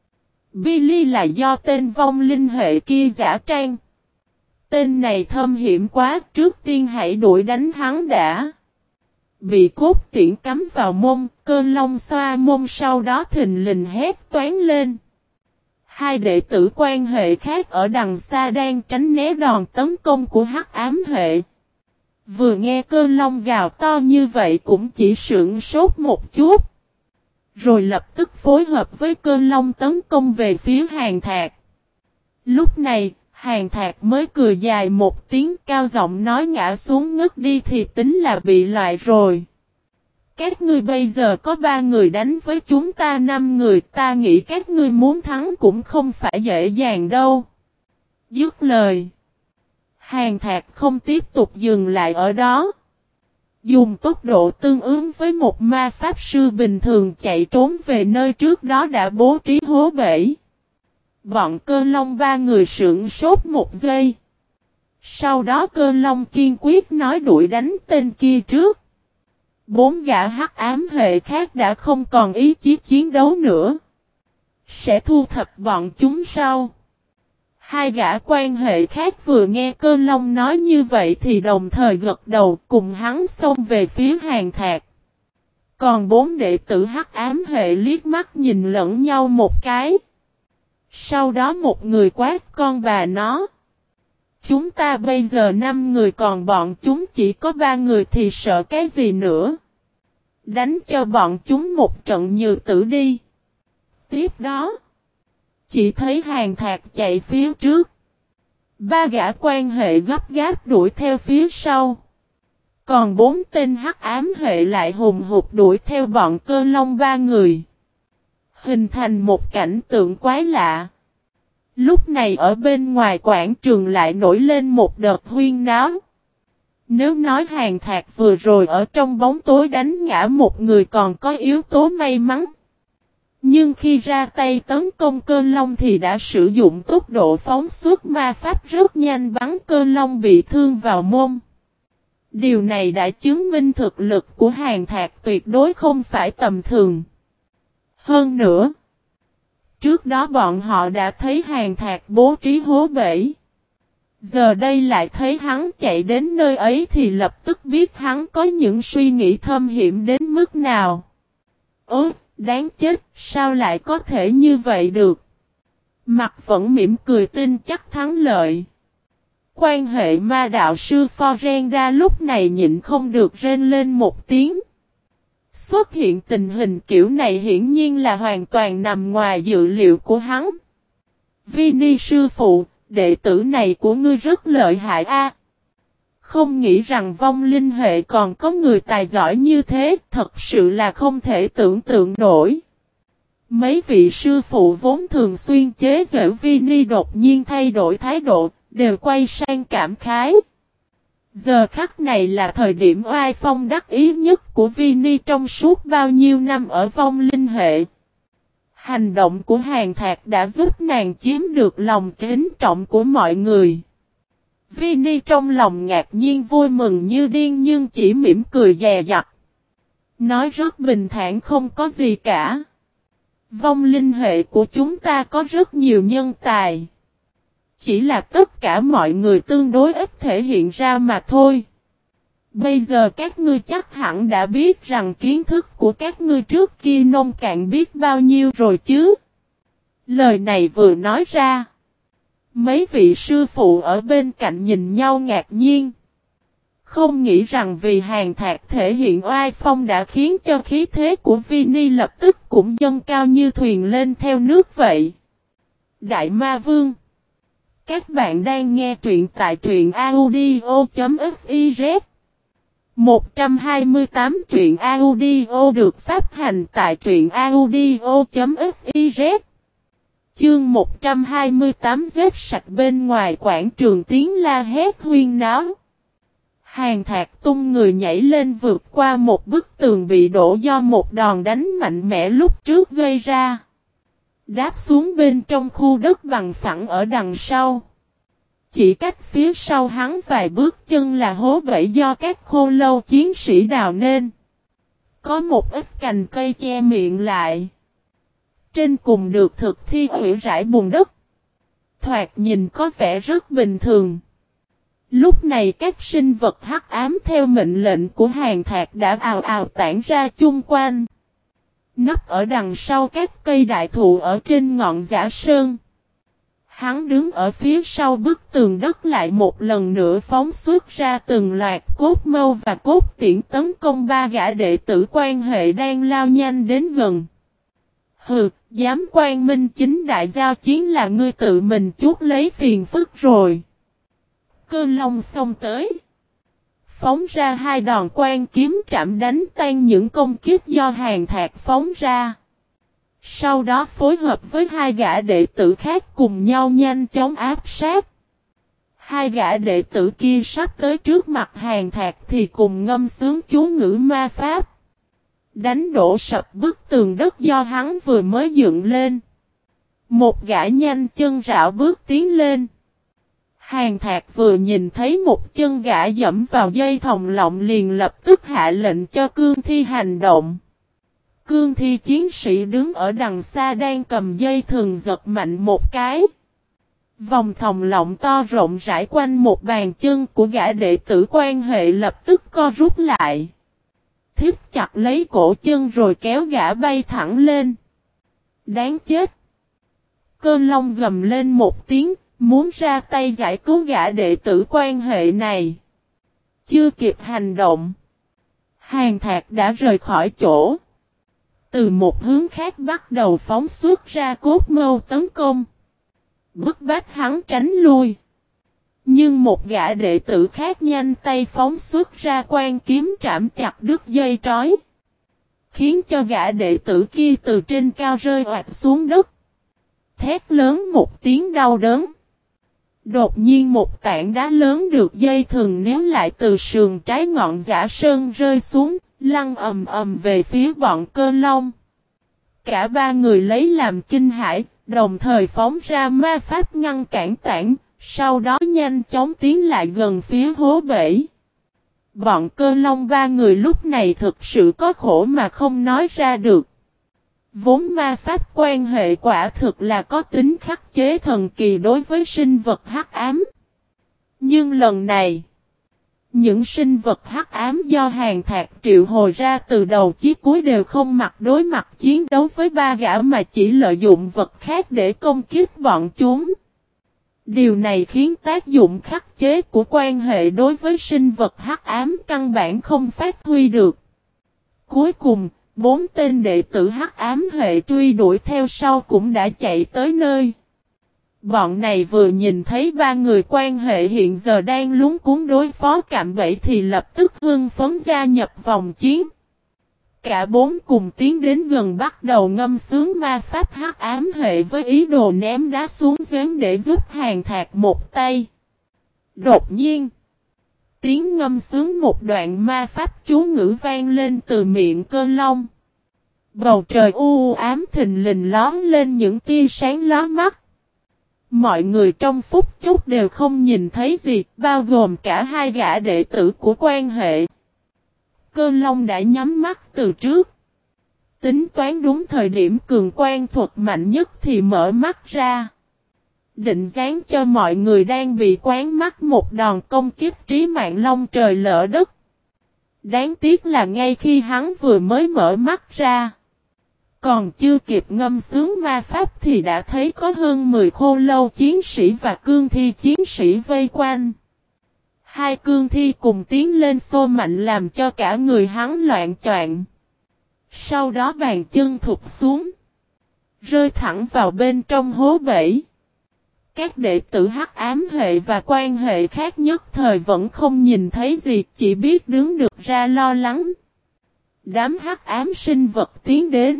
[SPEAKER 1] Billy là do tên vong linh hệ kia giả trang. Tên này thâm hiểm quá, trước tiên hãy đuổi đánh hắn đã. Bị cốt tiễn cắm vào mông, Cơn Long xoa mông sau đó thình lình hét toán lên. Hai đệ tử quan hệ khác ở đằng xa đang tránh né đòn tấn công của hắc ám hệ. Vừa nghe Cơn Long gào to như vậy cũng chỉ sửng sốt một chút. Rồi lập tức phối hợp với Cơn Long tấn công về phía Hàn Thạc. Lúc này, Hàn Thạc mới cười dài một tiếng cao giọng nói ngã xuống ngất đi thì tính là bị loại rồi. Các ngươi bây giờ có 3 người đánh với chúng ta 5 người, ta nghĩ các ngươi muốn thắng cũng không phải dễ dàng đâu. Dứt lời. Hàn Thạc không tiếp tục dừng lại ở đó. Dùng tốc độ tương ứng với một ma pháp sư bình thường chạy trốn về nơi trước đó đã bố trí hố bể. Bọn Cơn Long 3 người sửng sốt một giây. Sau đó Cơn Long kiên quyết nói đuổi đánh tên kia trước. 4 gã hắc ám hệ khác đã không còn ý chí chiến đấu nữa. Sẽ thu thập bọn chúng sau. 2 gã quan hệ khác vừa nghe Cơn Long nói như vậy thì đồng thời gật đầu cùng hắn xông về phía Hàn Thạc. Còn 4 đệ tử hắc ám hệ liếc mắt nhìn lẫn nhau một cái. Sau đó một người quát con bà nó. Chúng ta bây giờ 5 người còn bọn chúng chỉ có 3 người thì sợ cái gì nữa. Đánh cho bọn chúng một trận như tử đi. Tiếp đó. Chỉ thấy Hàn Thạc chạy phía trước. 3 gã quan hệ gấp gáp đuổi theo phía sau. Còn 4 tên hắc ám hệ lại hùng hục đuổi theo bọn Cơn Long 3 người. Hình thành một cảnh tượng quái lạ. Lúc này ở bên ngoài quảng trường lại nổi lên một đợt huyên náo. Nếu nói Hàn Thạc vừa rồi ở trong bóng tối đánh ngã một người còn có yếu tố may mắn. Nhưng khi ra tay tấn công Cơn Long thì đã sử dụng tốc độ phóng xuất ma pháp rất nhanh bắn Cơn Long bị thương vào mông. Điều này đã chứng minh thực lực của Hàn Thạc tuyệt đối không phải tầm thường. Hơn nữa, trước đó bọn họ đã thấy Hàn Thạc bố trí hố bể. Giờ đây lại thấy hắn chạy đến nơi ấy thì lập tức biết hắn có những suy nghĩ thâm hiểm đến mức nào. Ôi, đáng chết, sao lại có thể như vậy được? Mặt vẫn mỉm cười tin chắc thắng lợi. Quan hệ ma đạo sư Forenda lúc này nhịn không được rên lên một tiếng. Xuất hiện tình hình kiểu này hiển nhiên là hoàn toàn nằm ngoài dự liệu của hắn. Vini sư phụ, đệ tử này của ngươi rất lợi hại a. Không nghĩ rằng vong linh hệ còn có người tài giỏi như thế, thật sự là không thể tưởng tượng nổi. Mấy vị sư phụ vốn thường xuyên chế giễu Vini đột nhiên thay đổi thái độ, đều quay sang cảm khái. Giờ khắc này là thời điểm oai phong đắc ý nhất của Vini trong suốt bao nhiêu năm ở vong linh hệ. Hành động của Hàn Thạc đã giúp nàng chiếm được lòng kính trọng của mọi người. Vini trong lòng ngạc nhiên vui mừng như điên nhưng chỉ mỉm cười dè dặt. Nói rất bình thản không có gì cả. Vong linh hệ của chúng ta có rất nhiều nhân tài. Chỉ là tất cả mọi người tương đối ít thể hiện ra mà thôi. Bây giờ các ngươi chắc hẳn đã biết rằng kiến thức của các ngươi trước kia nông cạn biết bao nhiêu rồi chứ. Lời này vừa nói ra. Mấy vị sư phụ ở bên cạnh nhìn nhau ngạc nhiên. Không nghĩ rằng vì Hàn Thạc thể hiện oai phong đã khiến cho khí thế của Vini lập tức cũng dâng cao như thuyền lên theo nước vậy. Đại Ma Vương. Các bạn đang nghe truyện tại truyện audio.fiz. 128 truyện audio được phát hành tại truyện audio.fiz. Chương 128 giết sạch bên ngoài quảng trường tiếng la hét huyên náo. Hàn Thạc tung người nhảy lên vượt qua một bức tường bị đổ do một đòn đánh mạnh mẽ lúc trước gây ra. Đáp xuống bên trong khu đất bằng phẳng ở đằng sau. Chỉ cách phía sau hắn vài bước chân là hố bẫy do các khô lâu chiến sĩ đào nên. Có một ít cành cây che miệng lại. Trên cùng được thực thi hủy rải bùn đất. Thoạt nhìn có vẻ rất bình thường. Lúc này các sinh vật hắc ám theo mệnh lệnh của Hàn Thạc đã ào ào tản ra chung quanh. Nấp ở đằng sau các cây đại thụ ở trên ngọn Giả Sơn. Hắn đứng ở phía sau bức tường đất lại một lần nữa phóng xuất ra từng loạt cốt mâu và cốt tiễn tấn công ba gã đệ tử quan hệ đang lao nhanh đến gần. Hừ, dám quang minh chính đại giao chiến là ngươi tự mình chuốc lấy phiền phức rồi. Cơ Long xông tới. Phóng ra hai đòn quan kiếm trảm đánh tan những công kích do Hàn Thạc phóng ra. Sau đó phối hợp với hai gã đệ tử khác cùng nhau nhanh chóng áp sát. Hai gã đệ tử kia sắp tới trước mặt Hàn Thạc thì cùng ngâm sướng chú ngữ ma pháp. Đánh đổ sập bức tường đất do hắn vừa mới dựng lên. Một gã nhanh chân rảo bước tiến lên. Hàn Thạc vừa nhìn thấy một chân gã dẫm vào dây thòng lọng liền lập tức hạ lệnh cho cương thi hành động. Cương thi chiến sĩ đứng ở đằng xa đang cầm dây thừng giật mạnh một cái. Vòng thòng lọng to rộng rãi quanh một bàn chân của gã đệ tử quan hệ lập tức co rút lại. Thiếp chặt lấy cổ chân rồi kéo gã bay thẳng lên. Đáng chết! Cơ Long gầm lên một tiếng, muốn ra tay giải cứu gã đệ tử quan hệ này. Chưa kịp hành động. Hàn Thạc đã rời khỏi chỗ. Từ một hướng khác bắt đầu phóng xuất ra cốt mâu tấn công. Bức bách hắn tránh lui. Nhưng một gã đệ tử khác nhanh tay phóng xuất ra quan kiếm trảm chặt đứt dây trói. Khiến cho gã đệ tử kia từ trên cao rơi oạch xuống đất. Thét lớn một tiếng đau đớn. Đột nhiên một tảng đá lớn được dây thừng níu lại từ sườn trái ngọn Giả Sơn rơi xuống, lăn ầm ầm về phía bọn Cơ Long. Cả ba người lấy làm kinh hãi, đồng thời phóng ra ma pháp ngăn cản tảng, sau đó nhanh chóng tiến lại gần phía hố bẫy. Bọn Cơ Long ba người lúc này thực sự có khổ mà không nói ra được. Vốn ma pháp quan hệ quả thực là có tính khắc chế thần kỳ đối với sinh vật hắc ám. Nhưng lần này, những sinh vật hắc ám do Hàn Thạc triệu hồi ra từ đầu chí cuối đều không mặt đối mặt chiến đấu với ba gã mà chỉ lợi dụng vật khác để công kích bọn chúng. Điều này khiến tác dụng khắc chế của quan hệ đối với sinh vật hắc ám căn bản không phát huy được. Cuối cùng, 4 tên đệ tử hắc ám hệ truy đuổi theo sau cũng đã chạy tới nơi. Bọn này vừa nhìn thấy ba người quan hệ hiện giờ đang lúng cuốn đối phó cạm bẫy thì lập tức hưng phấn gia nhập vòng chiến. Cả 4 cùng tiến đến gần bắt đầu ngâm sướng ma pháp hắc ám hệ với ý đồ ném đá xuống giếng để giúp Hàn Thạc một tay. Đột nhiên, tiếng ngâm sướng một đoạn ma pháp chú ngữ vang lên từ miệng Cơ Long. Bầu trời u ám thình lình lóm lên những tia sáng lóa mắt. Mọi người trong phút chốc đều không nhìn thấy gì, bao gồm cả hai gã đệ tử của quan hệ. Cơ Long đã nhắm mắt từ trước. Tính toán đúng thời điểm cường quan thuật mạnh nhất thì mở mắt ra. Định giáng cho mọi người đang bị quán mắt một đòn công kích trí mạng long trời lỡ đất. Đáng tiếc là ngay khi hắn vừa mới mở mắt ra, còn chưa kịp ngâm sướng ma pháp thì đã thấy có hơn 10 khô lâu chiến sĩ và cương thi chiến sĩ vây quanh. Hai cương thi cùng tiến lên xô mạnh làm cho cả người hắn loạn choạng. Sau đó bàn chân thụt xuống, rơi thẳng vào bên trong hố bẫy. Các đệ tử Hắc ám hệ và quan hệ khác nhất thời vẫn không nhìn thấy gì, chỉ biết đứng được ra lo lắng. Đám hắc ám sinh vật tiến đến.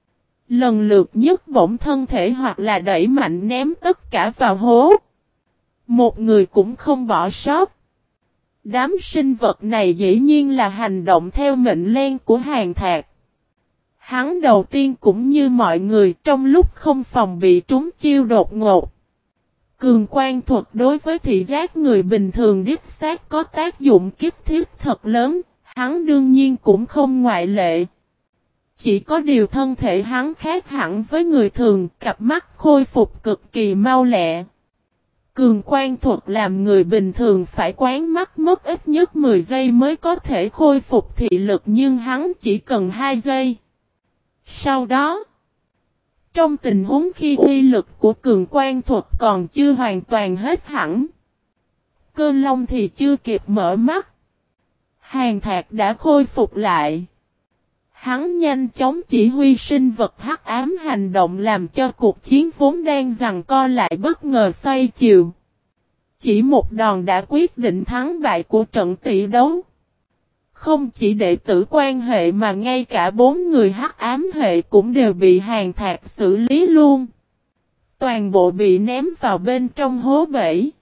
[SPEAKER 1] Lần lượt nhấc bổng thân thể hoặc là đẩy mạnh ném tất cả vào hố. Một người cũng không bỏ sót. Đám sinh vật này dĩ nhiên là hành động theo mệnh lệnh của Hàn Thạc. Hắn đầu tiên cũng như mọi người trong lúc không phòng bị trúng chiêu đột ngột. Cường quan thuật đối với thị giác người bình thường đích xác có tác dụng kiếp thiết thật lớn, hắn đương nhiên cũng không ngoại lệ. Chỉ có điều thân thể hắn khác hẳn với người thường, cặp mắt khôi phục cực kỳ mau lẹ. Cường quan thuật làm người bình thường phải quán mắt mất ít nhất 10 giây mới có thể khôi phục thị lực, nhưng hắn chỉ cần 2 giây. Sau đó, trong tình huống khi uy lực của cường quan thuật còn chưa hoàn toàn hết hẳn, Cơ Long thì chưa kịp mở mắt, Hàn Thạc đã khôi phục lại. Hắn nhanh chóng chỉ huy sinh vật hắc ám hành động làm cho cuộc chiến vốn đang giằng co lại bất ngờ xoay chiều. Chỉ một đòn đã quyết định thắng bại của trận tỷ đấu. Không chỉ đệ tử quan hệ mà ngay cả 4 người hắc ám hệ cũng đều bị Hàn Thạc xử lý luôn. Toàn bộ bị ném vào bên trong hố bẫy.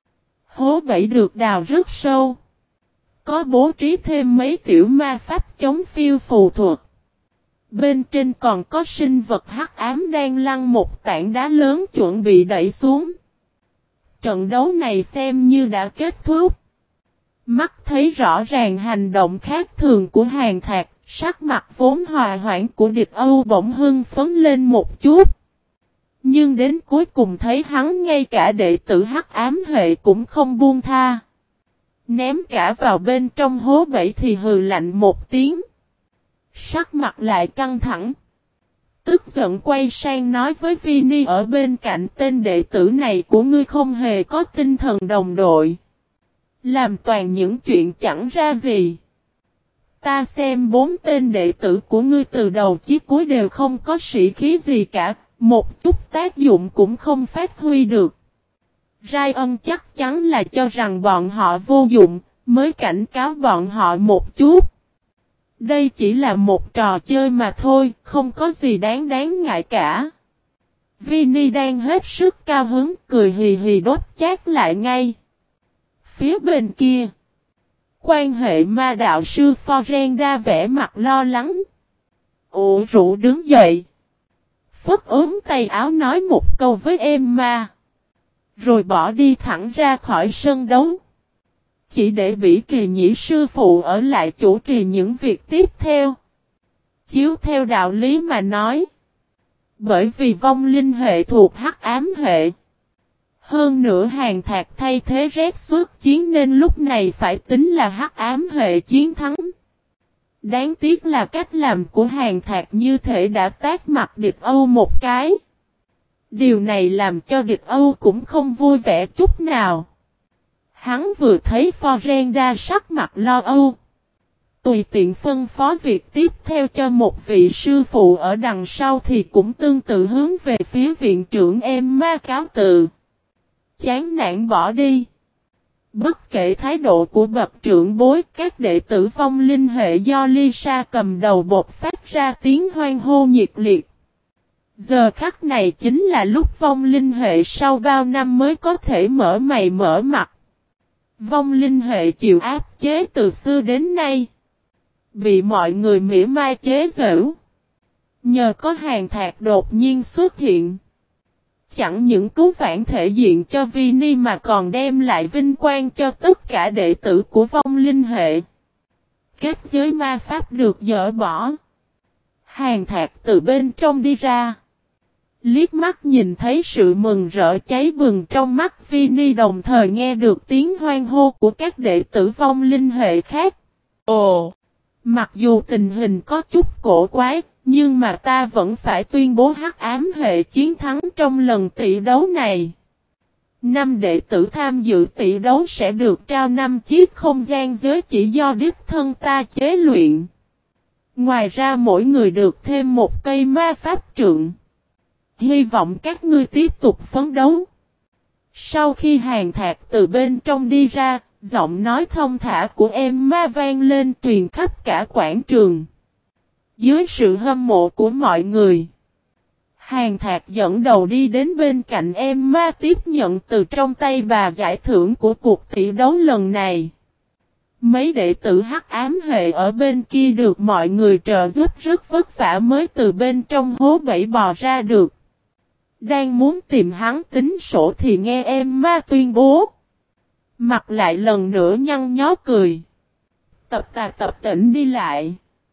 [SPEAKER 1] Hố bẫy được đào rất sâu. Có bố trí thêm mấy tiểu ma pháp chống phiêu phù thuật. Bên trên còn có sinh vật hắc ám đang lăn một tảng đá lớn chuẩn bị đẩy xuống. Trận đấu này xem như đã kết thúc. Mắt thấy rõ ràng hành động khác thường của Hàn Thạc, sắc mặt vốn hòa hoãn của địch Âu bỗng hưng phấn lên một chút. Nhưng đến cuối cùng thấy hắn ngay cả đệ tử hắc ám hệ cũng không buông tha. Ném cả vào bên trong hố bẫy thì hừ lạnh một tiếng. Sắc mặt lại căng thẳng. Tức giận quay sang nói với Vini ở bên cạnh, tên đệ tử này của ngươi không hề có tinh thần đồng đội. Làm toàn những chuyện chẳng ra gì. Ta xem 4 tên đệ tử của ngươi từ đầu chí cuối đều không có sĩ khí gì cả, một chút tác dụng cũng không phát huy được. Ryan chắc chắn là cho rằng bọn họ vô dụng, mới cảnh cáo bọn họ một chút. Đây chỉ là một trò chơi mà thôi, không có gì đáng ngại cả. Vini đang hết sức cao hứng, cười hì hì đốt chát lại ngay. Phía bên kia, quan hệ ma đạo sư Forenda vẽ mặt lo lắng. Ủ rũ đứng dậy. Phất ốm tay áo nói một câu với Emma. Rồi bỏ đi thẳng ra khỏi sân đấu. Chỉ để Bỉ Kỳ Nhĩ sư phụ ở lại chủ trì những việc tiếp theo. Chiếu theo đạo lý mà nói. Bởi vì vong linh hệ thuộc hắc ám hệ. Hơn nữa Hàn Thạc thay thế Red xuất chiến nên lúc này phải tính là hắc ám hệ chiến thắng. Đáng tiếc là cách làm của Hàn Thạc như thể đã tát mặt địch Âu một cái. Điều này làm cho địch Âu cũng không vui vẻ chút nào. Hắn vừa thấy Forenda sắc mặt lo âu. Tùy tiện phân phó việc tiếp theo cho một vị sư phụ ở đằng sau thì cũng tương tự hướng về phía viện trưởng Emma cáo từ. Chán nản bỏ đi. Bất kể thái độ của bậc trưởng bối, các đệ tử vong linh hệ do Lisa cầm đầu bột phát ra tiếng hoan hô nhiệt liệt. Giờ khắc này chính là lúc vong linh hệ sau bao năm mới có thể mở mày mở mặt. Vong linh hệ chịu áp chế từ xưa đến nay. Bị mọi người mỉa mai chế giễu. Nhờ có Hàn Thạc đột nhiên xuất hiện. Chẳng những cứu vãn thể diện cho Vini mà còn đem lại vinh quang cho tất cả đệ tử của vong linh hệ. Kết giới ma pháp được dỡ bỏ. Hàn Thạc từ bên trong đi ra. Liếc mắt nhìn thấy sự mừng rỡ cháy bừng trong mắt Vini, đồng thời nghe được tiếng hoan hô của các đệ tử vong linh hệ khác. Ồ! Mặc dù tình hình có chút cổ quái, nhưng mà ta vẫn phải tuyên bố hắc ám hệ chiến thắng trong lần tỷ đấu này. 5 đệ tử tham dự tỷ đấu sẽ được trao 5 chiếc không gian giới chỉ do đích thân ta chế luyện. Ngoài ra mỗi người được thêm một cây ma pháp trượng. Hy vọng các ngươi tiếp tục phấn đấu. Sau khi Hàn Thạc từ bên trong đi ra, giọng nói thông thả của em ma vang lên truyền khắp cả quảng trường. Dưới sự hâm mộ của mọi người, Hàn Thạc dẫn đầu đi đến bên cạnh em ma tiếp nhận từ trong tay bà giải thưởng của cuộc thi đấu lần này. Mấy đệ tử hắc ám hệ ở bên kia được mọi người trợ giúp rất vất vả mới từ bên trong hố bẫy bò ra được. Đang muốn tìm hắn tính sổ thì nghe em ma tuyên bố. Mặt lại lần nữa nhăn nhó cười. Tập tỉnh đi lại.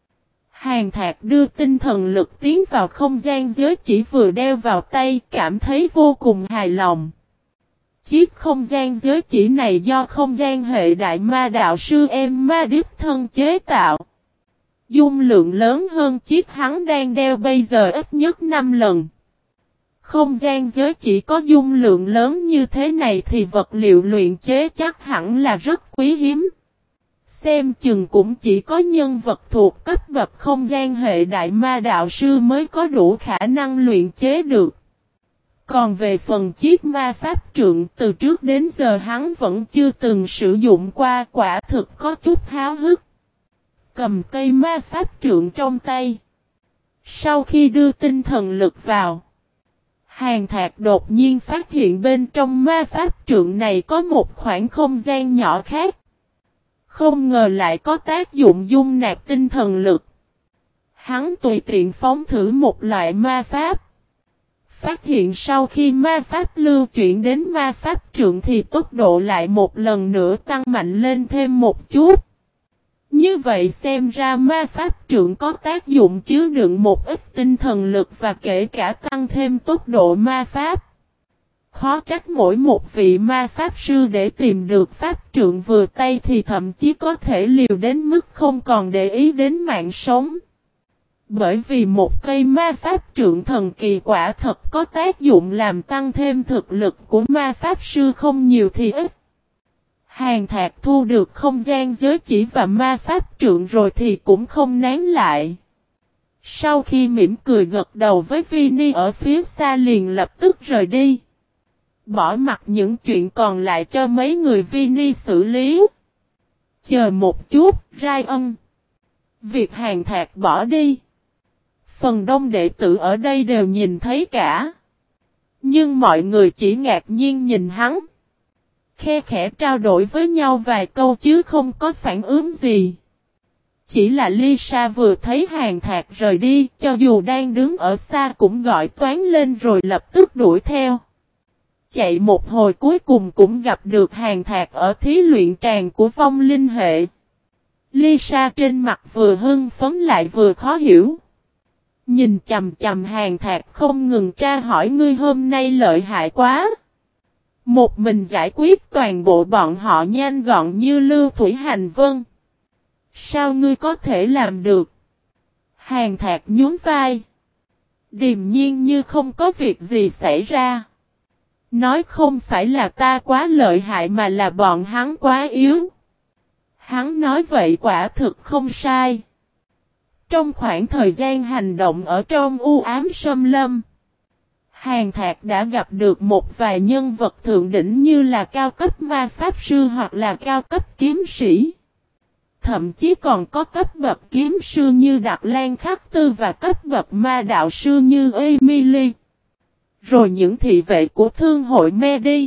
[SPEAKER 1] Hàn Thạc đưa tinh thần lực tiến vào không gian giới chỉ vừa đeo vào tay, cảm thấy vô cùng hài lòng. Chiếc không gian giới chỉ này do không gian hệ đại ma đạo sư em ma đích thân chế tạo. Dung lượng lớn hơn chiếc hắn đang đeo bây giờ ít nhất 5 lần. Không gian giới chỉ có dung lượng lớn như thế này thì vật liệu luyện chế chắc hẳn là rất quý hiếm. Xem chừng cũng chỉ có nhân vật thuộc cấp bậc không gian hệ đại ma đạo sư mới có đủ khả năng luyện chế được. Còn về phần chiếc ma pháp trượng từ trước đến giờ hắn vẫn chưa từng sử dụng qua, quả thực có chút háo hức. Cầm cây ma pháp trượng trong tay. Sau khi đưa tinh thần lực vào, Hàn Thạc đột nhiên phát hiện bên trong ma pháp trượng này có một khoảng không gian nhỏ khác. Không ngờ lại có tác dụng dung nạp tinh thần lực. Hắn tùy tiện phóng thử một loại ma pháp. Phát hiện sau khi ma pháp lưu chuyển đến ma pháp trượng thì tốc độ lại một lần nữa tăng mạnh lên thêm một chút. Như vậy xem ra ma pháp trượng có tác dụng chứa đựng một ít tinh thần lực và kể cả tăng thêm tốc độ ma pháp. Khó trách mỗi một vị ma pháp sư để tìm được pháp trượng vừa tay thì thậm chí có thể liều đến mức không còn để ý đến mạng sống. Bởi vì một cây ma pháp trượng thần kỳ quả thật có tác dụng làm tăng thêm thực lực của ma pháp sư không nhiều thì ít. Hàn Thạc thu được không gian giới chỉ và ma pháp trượng rồi thì cũng không nán lại. Sau khi mỉm cười gật đầu với Vini ở phía xa liền lập tức rời đi. Bỏ mặc những chuyện còn lại cho mấy người Vini xử lý. Chờ một chút, Ryan. Việc Hàn Thạc bỏ đi. Phần đông đệ tử ở đây đều nhìn thấy cả. Nhưng mọi người chỉ ngạc nhiên nhìn hắn. Khe khẽ trao đổi với nhau vài câu chứ không có phản ứng gì. Chỉ là Lisa vừa thấy Hàn Thạc rời đi, cho dù đang đứng ở xa cũng gọi toán lên rồi lập tức đuổi theo. Chạy một hồi cuối cùng cũng gặp được Hàn Thạc ở thí luyện tràng của vong linh hệ. Lisa trên mặt vừa hưng phấn lại vừa khó hiểu. Nhìn chầm chầm Hàn Thạc không ngừng tra hỏi ngươi hôm nay lợi hại quá. Một mình giải quyết toàn bộ bọn họ nhanh gọn như lưu thủy hành vân. Sao ngươi có thể làm được? Hàn Thạc nhún vai. Điềm nhiên như không có việc gì xảy ra. Nói không phải là ta quá lợi hại mà là bọn hắn quá yếu. Hắn nói vậy quả thực không sai. Trong khoảng thời gian hành động ở trong u ám xâm lâm, Hàn Thạc đã gặp được một vài nhân vật thượng đỉnh như là cao cấp ma pháp sư hoặc là cao cấp kiếm sĩ. Thậm chí còn có cấp bậc kiếm sư như Đặc Lan Khắc Tư và cấp bậc ma đạo sư như Emily. Rồi những thị vệ của thương hội Medi.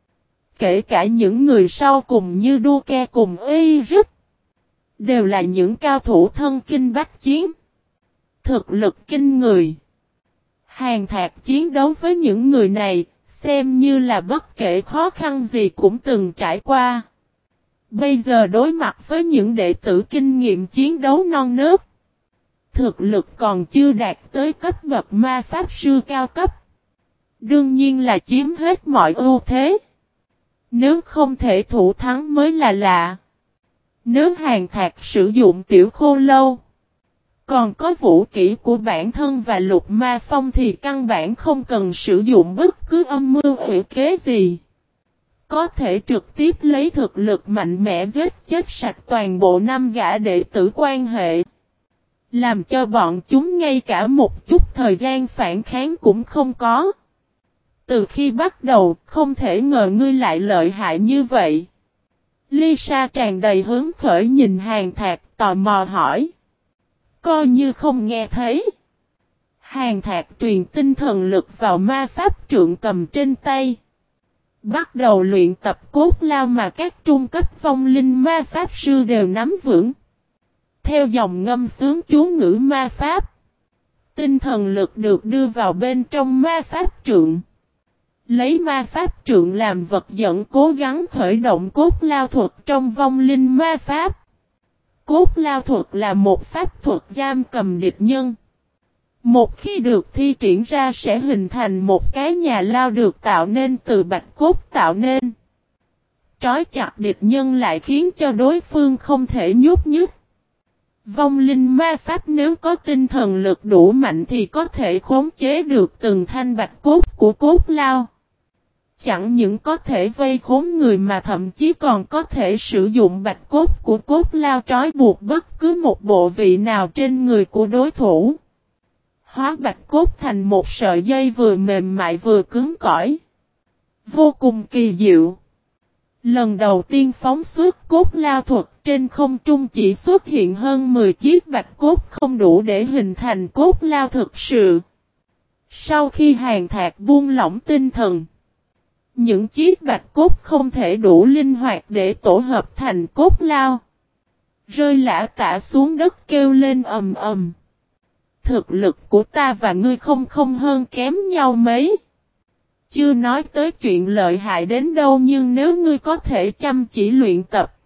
[SPEAKER 1] Kể cả những người sau cùng như Duke cùng Eric. Đều là những cao thủ thân kinh bách chiến. Thực lực kinh người. Hàn Thạc chiến đấu với những người này, xem như là bất kể khó khăn gì cũng từng trải qua. Bây giờ đối mặt với những đệ tử kinh nghiệm chiến đấu non nớt. Thực lực còn chưa đạt tới cấp bậc ma pháp sư cao cấp. Đương nhiên là chiếm hết mọi ưu thế. Nếu không thể thủ thắng mới là lạ. Nếu Hàn Thạc sử dụng tiểu khô lâu, còn có vũ kỹ của bản thân và lục ma phong thì căn bản không cần sử dụng bất cứ âm mưu ủy kế gì. Có thể trực tiếp lấy thực lực mạnh mẽ giết chết sạch toàn bộ 5 gã đệ tử quan hệ. Làm cho bọn chúng ngay cả một chút thời gian phản kháng cũng không có. Từ khi bắt đầu, không thể ngờ ngươi lại lợi hại như vậy. Lisa tràn đầy hứng khởi nhìn Hàn Thạc, tò mò hỏi. Coi như không nghe thấy. Hàn Thạc truyền tinh thần lực vào ma pháp trượng cầm trên tay. Bắt đầu luyện tập cốt lao mà các trung cấp vong linh ma pháp sư đều nắm vững. Theo dòng ngâm sướng chú ngữ ma pháp, tinh thần lực được đưa vào bên trong ma pháp trượng. Lấy ma pháp trượng làm vật dẫn cố gắng khởi động cốt lao thuật trong vong linh ma pháp. Cốt lao thuật là một pháp thuật giam cầm địch nhân. Một khi được thi triển ra sẽ hình thành một cái nhà lao được tạo nên từ bạch cốt tạo nên. Trói chặt địch nhân lại khiến cho đối phương không thể nhúc nhích. Vong linh ma pháp nếu có tinh thần lực đủ mạnh thì có thể khống chế được từng thanh bạch cốt của cốt lao. Chẳng những có thể vây khốn người mà thậm chí còn có thể sử dụng bạch cốt của cốt lao trói buộc bất cứ một bộ vị nào trên người của đối thủ. Hóa bạch cốt thành một sợi dây vừa mềm mại vừa cứng cỏi. Vô cùng kỳ diệu. Lần đầu tiên phóng xuất cốt lao thuật trên không trung chỉ xuất hiện hơn 10 chiếc bạch cốt không đủ để hình thành cốt lao thực sự. Sau khi Hàn Thạc buông lỏng tinh thần, những chiếc bạch cốt không thể đủ linh hoạt để tổ hợp thành cốt lao. Rơi lả tả xuống đất kêu lên ầm ầm. Thực lực của ta và ngươi không hơn kém nhau mấy. Chưa nói tới chuyện lợi hại đến đâu nhưng nếu ngươi có thể chăm chỉ luyện tập,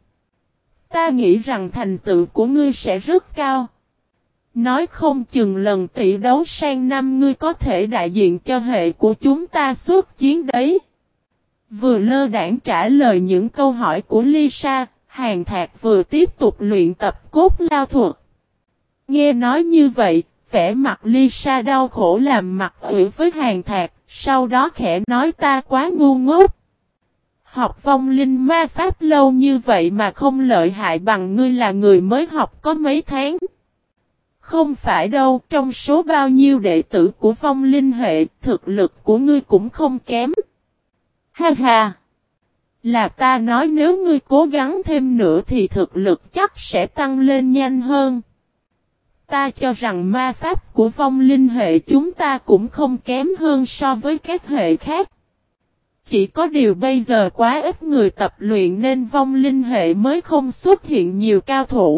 [SPEAKER 1] ta nghĩ rằng thành tựu của ngươi sẽ rất cao. Nói không chừng lần tỷ đấu sang năm ngươi có thể đại diện cho hệ của chúng ta xuất chiến đấy. Vừa lơ đãng trả lời những câu hỏi của Lisa, Hàn Thạc vừa tiếp tục luyện tập cốt lao thuật. Nghe nói như vậy, vẻ mặt Lisa đau khổ làm mặt ủy với Hàn Thạc, sau đó khẽ nói ta quá ngu ngốc. Học vong linh ma pháp lâu như vậy mà không lợi hại bằng ngươi là người mới học có mấy tháng. Không phải đâu, trong số bao nhiêu đệ tử của vong linh hệ, thực lực của ngươi cũng không kém. Ha ha! Là ta nói nếu ngươi cố gắng thêm nữa thì thực lực chắc sẽ tăng lên nhanh hơn. Ta cho rằng ma pháp của vong linh hệ chúng ta cũng không kém hơn so với các hệ khác. Chỉ có điều bây giờ quá ít người tập luyện nên vong linh hệ mới không xuất hiện nhiều cao thủ.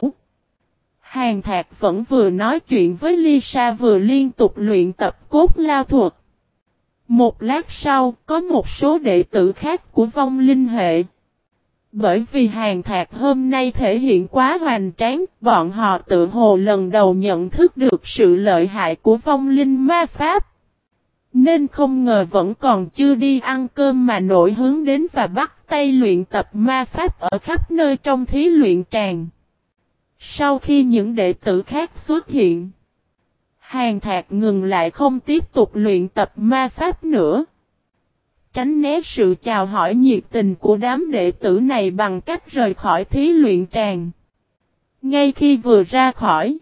[SPEAKER 1] Hàn Thạc vẫn vừa nói chuyện với Lisa vừa liên tục luyện tập cốt lao thuật. Một lát sau, có một số đệ tử khác của vong linh hệ. Bởi vì Hàn Thạc hôm nay thể hiện quá hoành tráng, bọn họ tự hồ lần đầu nhận thức được sự lợi hại của vong linh ma pháp. Nên không ngờ vẫn còn chưa đi ăn cơm mà nổi hướng đến và bắt tay luyện tập ma pháp ở khắp nơi trong thí luyện tràng. Sau khi những đệ tử khác xuất hiện, Hàn Thạc ngừng lại không tiếp tục luyện tập ma pháp nữa. Tránh né sự chào hỏi nhiệt tình của đám đệ tử này bằng cách rời khỏi thí luyện tràng. Ngay khi vừa ra khỏi,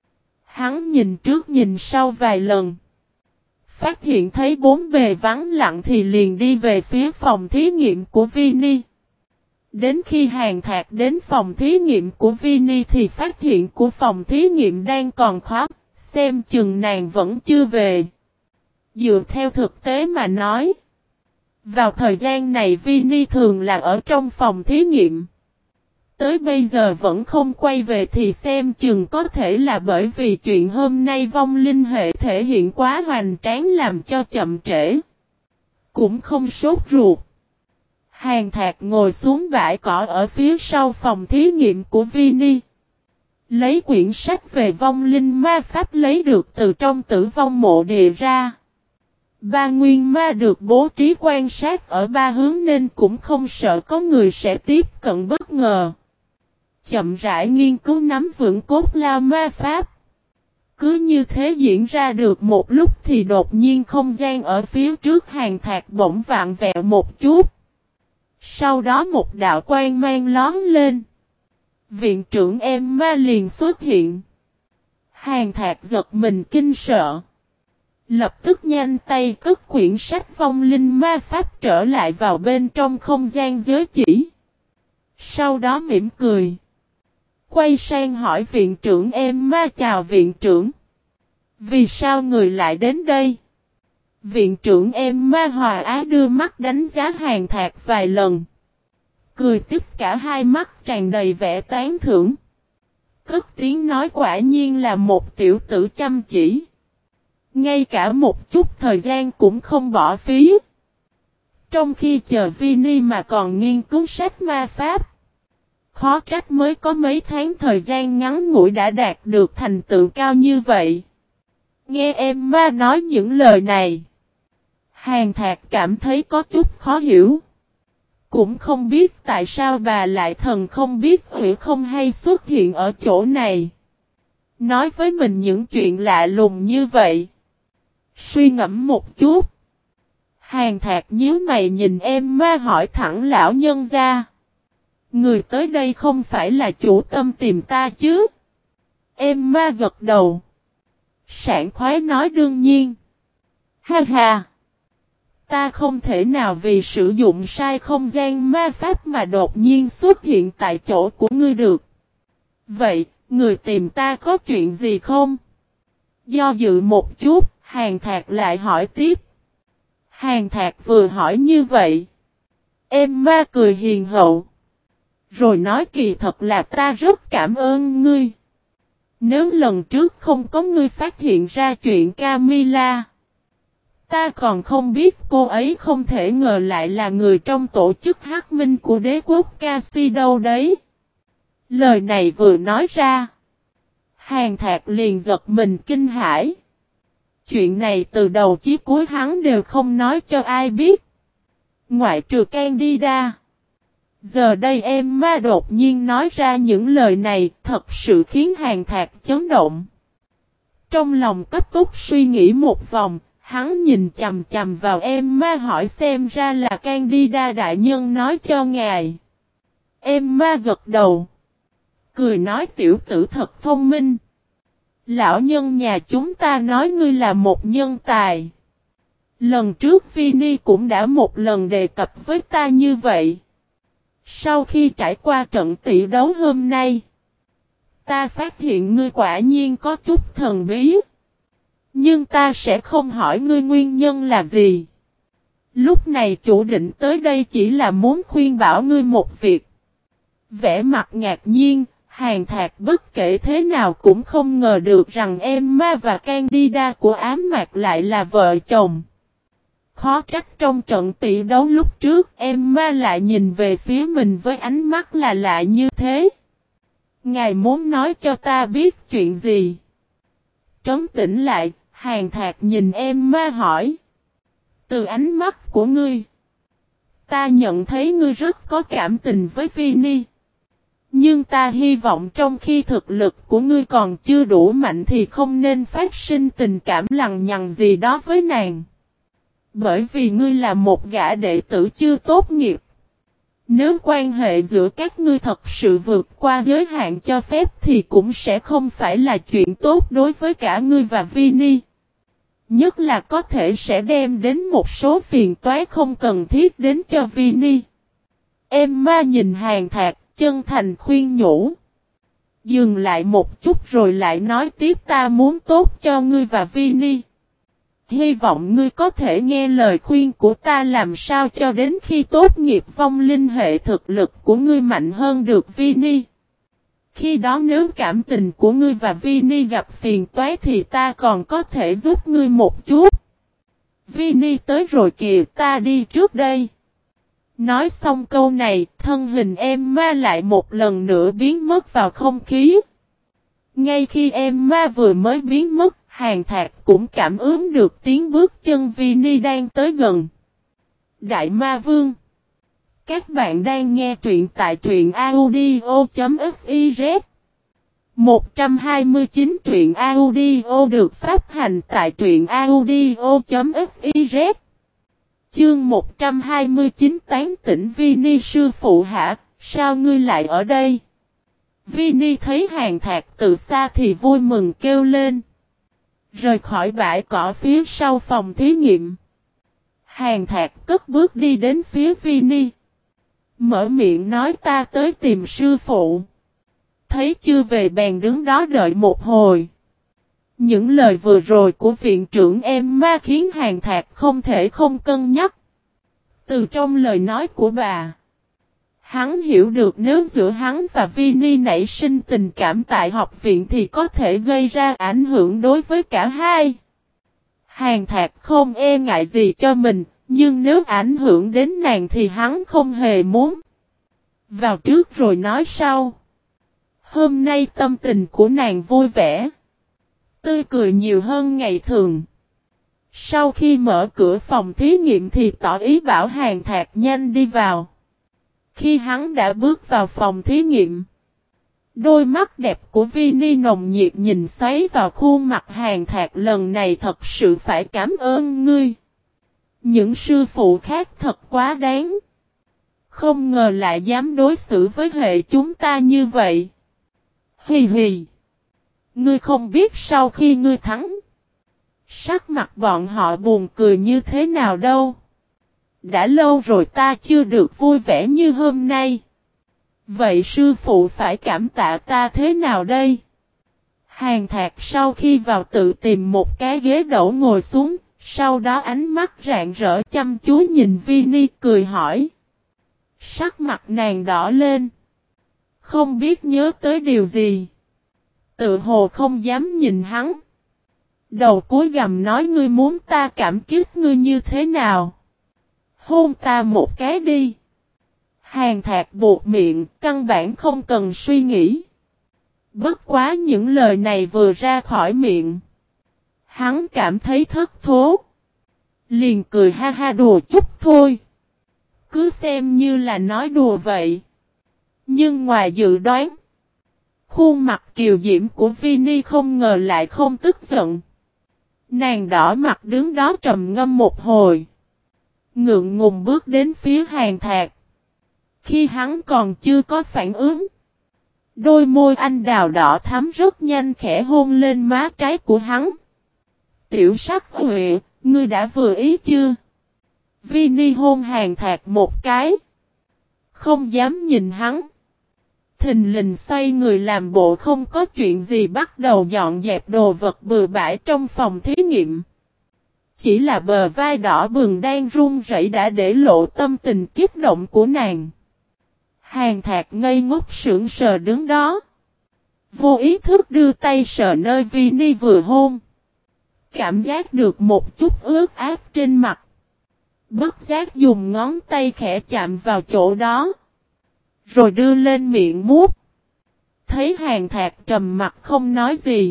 [SPEAKER 1] hắn nhìn trước nhìn sau vài lần. Phát hiện thấy bốn bề vắng lặng thì liền đi về phía phòng thí nghiệm của Vinny. Đến khi Hàn Thạc đến phòng thí nghiệm của Vinny thì phát hiện của phòng thí nghiệm đang còn khóa, xem chừng nàng vẫn chưa về. Dựa theo thực tế mà nói, vào thời gian này Vinny thường là ở trong phòng thí nghiệm. Tới bây giờ vẫn không quay về thì xem chừng có thể là bởi vì chuyện hôm nay vong linh hệ thể hiện quá hoành tráng làm cho chậm trễ. Cũng không sốt ruột. Hàn Thạc ngồi xuống bãi cỏ ở phía sau phòng thí nghiệm của Vinny. Lấy quyển sách về vong linh ma pháp lấy được từ trong tử vong mộ địa ra. Ba nguyên ma được bố trí quan sát ở ba hướng nên cũng không sợ có người sẽ tiếp cận bất ngờ. Chậm rãi nghiên cứu nắm vững cốt lao ma pháp. Cứ như thế diễn ra được một lúc thì đột nhiên không gian ở phía trước Hàn Thạc bỗng vạn vẹo một chút. Sau đó một đạo quang mang lón lên. Viện trưởng Emma liền xuất hiện. Hàn Thạc giật mình kinh sợ. Lập tức nhanh tay cất quyển sách vong linh ma pháp trở lại vào bên trong không gian giới chỉ. Sau đó mỉm cười. Quay sang hỏi viện trưởng Emma, chào viện trưởng. Vì sao người lại đến đây? Viện trưởng Emma hòa á đưa mắt đánh giá Hàn Thạc vài lần. Cười tiếp cả hai mắt tràn đầy vẻ tán thưởng. Cất tiếng nói quả nhiên là một tiểu tử chăm chỉ. Ngay cả một chút thời gian cũng không bỏ phí. Trong khi chờ Vini mà còn nghiên cứu sách ma pháp. Khó trách mới có mấy tháng thời gian ngắn ngủi đã đạt được thành tựu cao như vậy. Nghe Emma nói những lời này. Hàn Thạc cảm thấy có chút khó hiểu. Cũng không biết tại sao bà lại thần không biết hủy không hay xuất hiện ở chỗ này. Nói với mình những chuyện lạ lùng như vậy. Suy ngẫm một chút. Hàn Thạc nhíu mày nhìn Emma hỏi thẳng lão nhân gia. Người tới đây không phải là chủ tâm tìm ta chứ? Emma gật đầu. Sảng khoái nói đương nhiên. Ha ha. Ta không thể nào vì sử dụng sai không gian ma pháp mà đột nhiên xuất hiện tại chỗ của ngươi được. Vậy, người tìm ta có chuyện gì không? Do dự một chút, Hàn Thạc lại hỏi tiếp. Hàn Thạc vừa hỏi như vậy. Emma cười hiền hậu. Rồi nói kỳ thật là ta rất cảm ơn ngươi. Nếu lần trước không có ngươi phát hiện ra chuyện Camilla. Ta còn không biết cô ấy không thể ngờ lại là người trong tổ chức Hắc Minh của đế quốc Cassi đâu đấy. Lời này vừa nói ra. Hàn Thạc liền giật mình kinh hãi. Chuyện này từ đầu chí cuối hắn đều không nói cho ai biết. Ngoại trừ Candida. Giờ đây Emma đột nhiên nói ra những lời này thật sự khiến Hàn Thạc chấn động. Trong lòng cấp tốc suy nghĩ một vòng. Hắn nhìn chầm chầm vào Emma hỏi xem ra là Candida đại nhân nói cho ngài. Emma gật đầu. Cười nói tiểu tử thật thông minh. Lão nhân nhà chúng ta nói ngươi là một nhân tài. Lần trước Vini cũng đã một lần đề cập với ta như vậy. Sau khi trải qua trận tỷ đấu hôm nay. Ta phát hiện ngươi quả nhiên có chút thần bí. Nhưng ta sẽ không hỏi ngươi nguyên nhân là gì. Lúc này chủ định tới đây chỉ là muốn khuyên bảo ngươi một việc. Vẻ mặt ngạc nhiên, Hàn Thạc bất kể thế nào cũng không ngờ được rằng Emma và Candida của ám mạc lại là vợ chồng. Khó trách trong trận tỷ đấu lúc trước Emma lại nhìn về phía mình với ánh mắt là lạ như thế. Ngài muốn nói cho ta biết chuyện gì? Trấn tĩnh lại. Hàn Thạc nhìn Emma hỏi. Từ ánh mắt của ngươi. Ta nhận thấy ngươi rất có cảm tình với Vini. Nhưng ta hy vọng trong khi thực lực của ngươi còn chưa đủ mạnh thì không nên phát sinh tình cảm lằng nhằng gì đó với nàng. Bởi vì ngươi là một gã đệ tử chưa tốt nghiệp. Nếu quan hệ giữa các ngươi thật sự vượt qua giới hạn cho phép thì cũng sẽ không phải là chuyện tốt đối với cả ngươi và Vini. Nhất là có thể sẽ đem đến một số phiền toái không cần thiết đến cho Vini. Emma nhìn Hàn Thạc, chân thành khuyên nhủ. Dừng lại một chút rồi lại nói tiếp ta muốn tốt cho ngươi và Vini. Hy vọng ngươi có thể nghe lời khuyên của ta làm sao cho đến khi tốt nghiệp vong linh hệ thực lực của ngươi mạnh hơn được Vini. Khi đó nếu cảm tình của ngươi và Vini gặp phiền toái thì ta còn có thể giúp ngươi một chút. Vini tới rồi kìa, ta đi trước đây. Nói xong câu này, thân hình Emma lại một lần nữa biến mất vào không khí. Ngay khi Emma vừa mới biến mất, Hàn Thạc cũng cảm ứng được tiếng bước chân Vini đang tới gần. Đại Ma Vương. Các bạn đang nghe truyện tại truyện audio.fiz. 129 truyện audio được phát hành tại truyện audio.fiz. Chương 129 tán tỉnh Vini sư phụ hả, sao ngươi lại ở đây? Vini thấy Hàn Thạc từ xa thì vui mừng kêu lên. Rời khỏi bãi cỏ phía sau phòng thí nghiệm. Hàn Thạc cất bước đi đến phía Vini. Mở miệng nói ta tới tìm sư phụ. Thấy chưa về bèn đứng đó đợi một hồi. Những lời vừa rồi của viện trưởng Emma khiến Hàn Thạc không thể không cân nhắc. Từ trong lời nói của bà, hắn hiểu được nếu giữa hắn và Vini nảy sinh tình cảm tại học viện thì có thể gây ra ảnh hưởng đối với cả hai. Hàn Thạc không e ngại gì cho mình, nhưng nếu ảnh hưởng đến nàng thì hắn không hề muốn. Vào trước rồi nói sau. Hôm nay tâm tình của nàng vui vẻ, tươi cười nhiều hơn ngày thường. Sau khi mở cửa phòng thí nghiệm thì tỏ ý bảo Hàn Thạc nhanh đi vào. Khi hắn đã bước vào phòng thí nghiệm, đôi mắt đẹp của Vini nồng nhiệt nhìn xoáy vào khuôn mặt Hàn Thạc, lần này thật sự phải cảm ơn ngươi. Những sư phụ khác thật quá đáng. Không ngờ lại dám đối xử với hệ chúng ta như vậy. Hì hì. Ngươi không biết sau khi ngươi thắng, sắc mặt bọn họ buồn cười như thế nào đâu. Đã lâu rồi ta chưa được vui vẻ như hôm nay. Vậy sư phụ phải cảm tạ ta thế nào đây? Hàn Thạc sau khi vào tự tìm một cái ghế đẩu ngồi xuống, sau đó ánh mắt rạng rỡ chăm chú nhìn Vini cười hỏi. Sắc mặt nàng đỏ lên. Không biết nhớ tới điều gì. Tự hồ không dám nhìn hắn. Đầu cúi gằm nói ngươi muốn ta cảm kích ngươi như thế nào? Hôn ta một cái đi. Hàn Thạc buột miệng, căn bản không cần suy nghĩ. Bất quá những lời này vừa ra khỏi miệng, hắn cảm thấy thất thố. Liền cười ha ha đùa chút thôi. Cứ xem như là nói đùa vậy. Nhưng ngoài dự đoán, khuôn mặt kiều diễm của Vini không ngờ lại không tức giận. Nàng đỏ mặt đứng đó trầm ngâm một hồi. Ngượng ngùng bước đến phía Hàn Thạc. Khi hắn còn chưa có phản ứng, đôi môi anh đào đỏ thắm rất nhanh khẽ hôn lên má trái của hắn. Tiểu sắc Huệ, ngươi đã vừa ý chưa? Vini hôn Hàn Thạc một cái. Không dám nhìn hắn. Thình lình xoay người làm bộ không có chuyện gì, bắt đầu dọn dẹp đồ vật bừa bãi trong phòng thí nghiệm. Chỉ là bờ vai đỏ bừng đang run rẩy đã để lộ tâm tình kích động của nàng. Hàn Thạc ngây ngốc sững sờ đứng đó. Vô ý thức đưa tay sờ nơi Vini vừa hôn. Cảm giác được một chút ướt át trên mặt. Bất giác dùng ngón tay khẽ chạm vào chỗ đó. Rồi đưa lên miệng mút. Thấy Hàn Thạc trầm mặt không nói gì.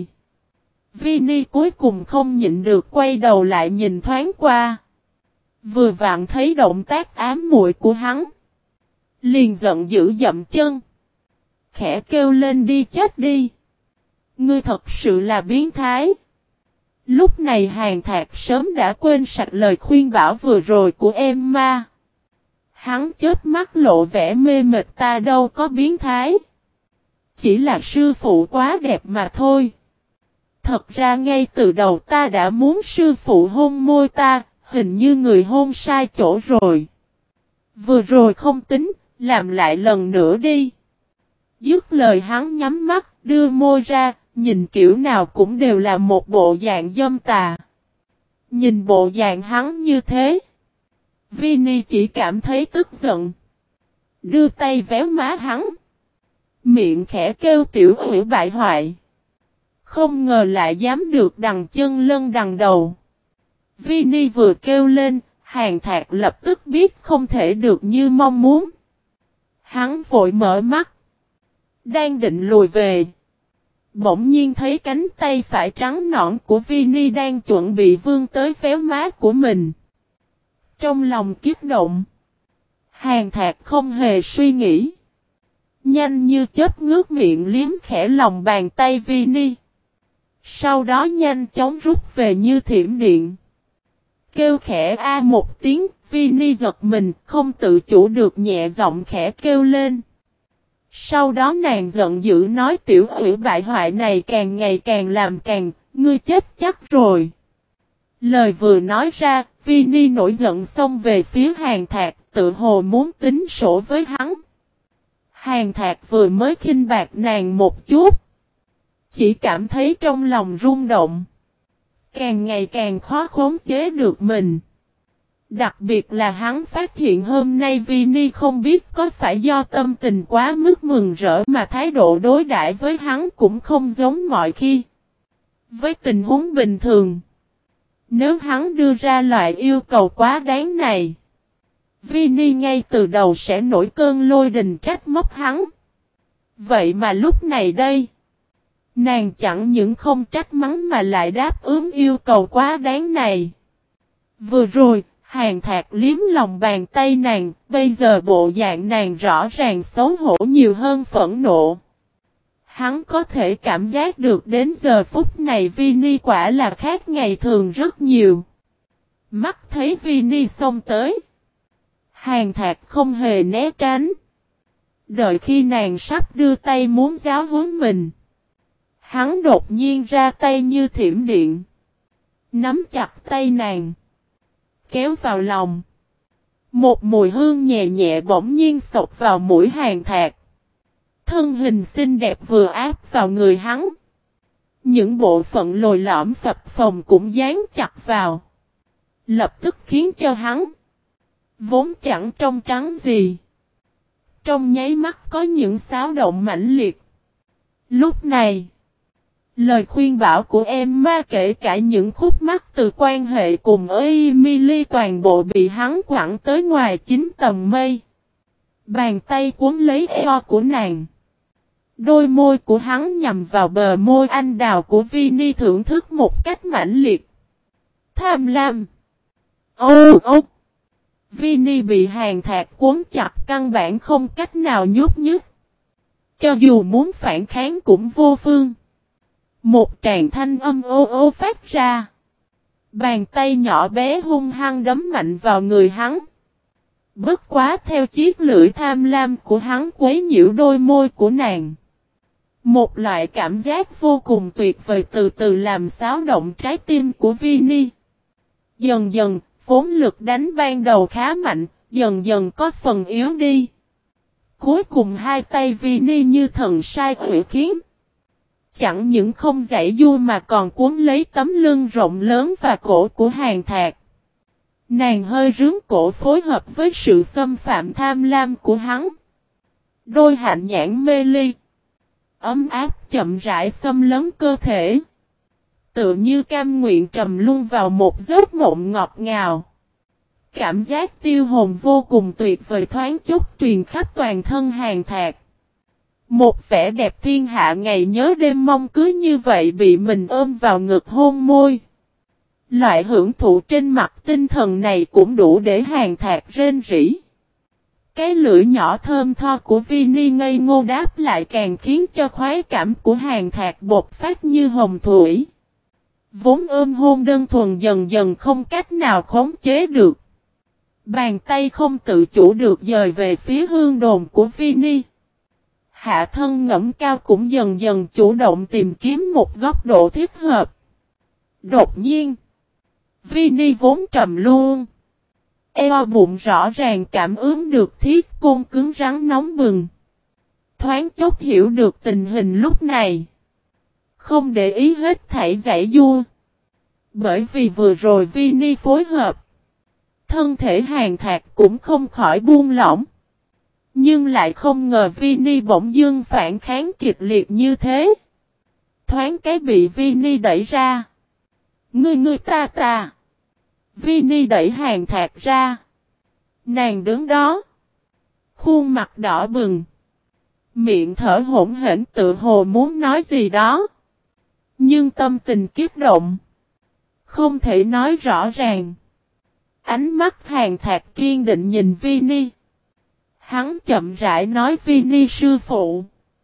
[SPEAKER 1] Vini cuối cùng không nhịn được quay đầu lại nhìn thoáng qua. Vừa vặn thấy động tác ám muội của hắn. Liền giận dữ dậm chân. Khẽ kêu lên đi chết đi. Ngươi thật sự là biến thái. Lúc này Hàn Thạc sớm đã quên sạch lời khuyên bảo vừa rồi của Emma. Hắn chớp mắt lộ vẻ mê mệt, ta đâu có biến thái. Chỉ là sư phụ quá đẹp mà thôi. Thật ra ngay từ đầu ta đã muốn sư phụ hôn môi ta, hình như người hôn sai chỗ rồi. Vừa rồi không tính, làm lại lần nữa đi. Dứt lời hắn nhắm mắt, đưa môi ra, nhìn kiểu nào cũng đều là một bộ dạng dâm tà. Nhìn bộ dạng hắn như thế, Vini chỉ cảm thấy tức giận. Đưa tay véo má hắn. Miệng khẽ kêu tiểu hủy bại hoại. Không ngờ lại dám được đằng chân lân đằng đầu. Vini vừa kêu lên, Hàn Thạc lập tức biết không thể được như mong muốn. Hắn vội mở mắt. Đang định lùi về. Bỗng nhiên thấy cánh tay phải trắng nõn của Vini đang chuẩn bị vươn tới véo má của mình. Trong lòng kiếp động. Hàn Thạc không hề suy nghĩ. Nhanh như chớp ngước miệng liếm khẽ lòng bàn tay Vini. Sau đó nhanh chóng rút về như thiểm điện. Kêu khẽ a một tiếng, Vini giật mình, không tự chủ được nhẹ giọng khẽ kêu lên. Sau đó nàng giận dữ nói tiểu ủy bại hoại này càng ngày càng làm càng, Ngươi chết chắc rồi. Lời vừa nói ra, Vini nổi giận xông về phía Hàn Thạc, tự hồ muốn tính sổ với hắn. Hàn Thạc vừa mới khinh bạc nàng một chút, chỉ cảm thấy trong lòng rung động. Càng ngày càng khó khống chế được mình. Đặc biệt là hắn phát hiện hôm nay Vini không biết có phải do tâm tình quá mức mừng rỡ mà thái độ đối đãi với hắn cũng không giống mọi khi. Với tình huống bình thường, nếu hắn đưa ra loại yêu cầu quá đáng này, Vini ngay từ đầu sẽ nổi cơn lôi đình trách móc hắn. Vậy mà lúc này đây, nàng chẳng những không trách mắng mà lại đáp ứng yêu cầu quá đáng này. Vừa rồi, Hàn Thạc liếm lòng bàn tay nàng, bây giờ bộ dạng nàng rõ ràng xấu hổ nhiều hơn phẫn nộ. Hắn có thể cảm giác được đến giờ phút này Vini quả là khác ngày thường rất nhiều. Mắt thấy Vini xông tới, Hàn Thạc không hề né tránh. Đợi khi nàng sắp đưa tay muốn giáo huấn mình, hắn đột nhiên ra tay như thiểm điện, nắm chặt tay nàng, kéo vào lòng. Một mùi hương nhẹ nhẹ bỗng nhiên xộc vào mũi Hàn Thạc. Thân hình xinh đẹp vừa áp vào người hắn. Những bộ phận lồi lõm phập phồng cũng dán chặt vào. Lập tức khiến cho hắn vốn chẳng trong trắng gì, trong nháy mắt có những xáo động mãnh liệt. Lúc này, lời khuyên bảo của Emma kể cả những khúc mắc từ quan hệ cùng Emily toàn bộ bị hắn quẳng tới ngoài 9 tầng mây. Bàn tay cuốn lấy eo của nàng. Đôi môi của hắn nhằm vào bờ môi anh đào của Vini thưởng thức một cách mãnh liệt. Tham lam. Ô ô. Vini bị Hàn Thạc cuốn chặt căn bản không cách nào nhúc nhích. Cho dù muốn phản kháng cũng vô phương. Một tràng thanh âm ô ô phát ra. Bàn tay nhỏ bé hung hăng đấm mạnh vào người hắn. Bất quá theo chiếc lưỡi tham lam của hắn quấy nhiễu đôi môi của nàng. Một loại cảm giác vô cùng tuyệt vời từ từ làm xáo động trái tim của Vini. Dần dần, vốn lực đánh ban đầu khá mạnh, dần dần có phần yếu đi. Cuối cùng hai tay Vini như thần sai quỷ khiến. Chẳng những không giãy giụa mà còn cuốn lấy tấm lưng rộng lớn và cổ của Hàn Thạc. Nàng hơi rướn cổ phối hợp với sự xâm phạm tham lam của hắn. Đôi hạnh nhãn mê ly, ấm áp chậm rãi xâm lấn cơ thể. Tựa như cam nguyện trầm luân vào một giấc mộng ngọt ngào. Cảm giác tiêu hồn vô cùng tuyệt vời thoáng chốc truyền khắp toàn thân Hàn Thạc. Một vẻ đẹp thiên hạ ngày nhớ đêm mong cứ như vậy bị mình ôm vào ngực hôn môi. Loại hưởng thụ trên mặt tinh thần này cũng đủ để Hàn Thạc rên rỉ. Cái lưỡi nhỏ thơm tho của Vini ngây ngô đáp lại càng khiến cho khoái cảm của Hàn Thạc bộc phát như hồng thủy. Vốn ôm hôn đơn thuần dần dần không cách nào khống chế được. Bàn tay không tự chủ được dời về phía hương đồn của Vini. Hạ thân ngẫm cao cũng dần dần chủ động tìm kiếm một góc độ thích hợp. Đột nhiên, Vini vốn trầm luôn. Eo bụng rõ ràng cảm ứng được thiết côn cứng rắn nóng bừng. Thoáng chốc hiểu được tình hình lúc này. Không để ý hết thảy giãy giụa. Bởi vì vừa rồi Vini phối hợp. Thân thể Hàn Thạc cũng không khỏi buông lỏng. Nhưng lại không ngờ Vini bỗng dưng phản kháng kịch liệt như thế. Thoáng cái bị Vini đẩy ra. Ngươi ta. Vini đẩy Hàn Thạc ra. Nàng đứng đó. Khuôn mặt đỏ bừng. Miệng thở hổn hển tự hồ muốn nói gì đó. Nhưng tâm tình kiếp động. Không thể nói rõ ràng. Ánh mắt Hàn Thạc kiên định nhìn Vini. Hắn chậm rãi nói Vini sư phụ.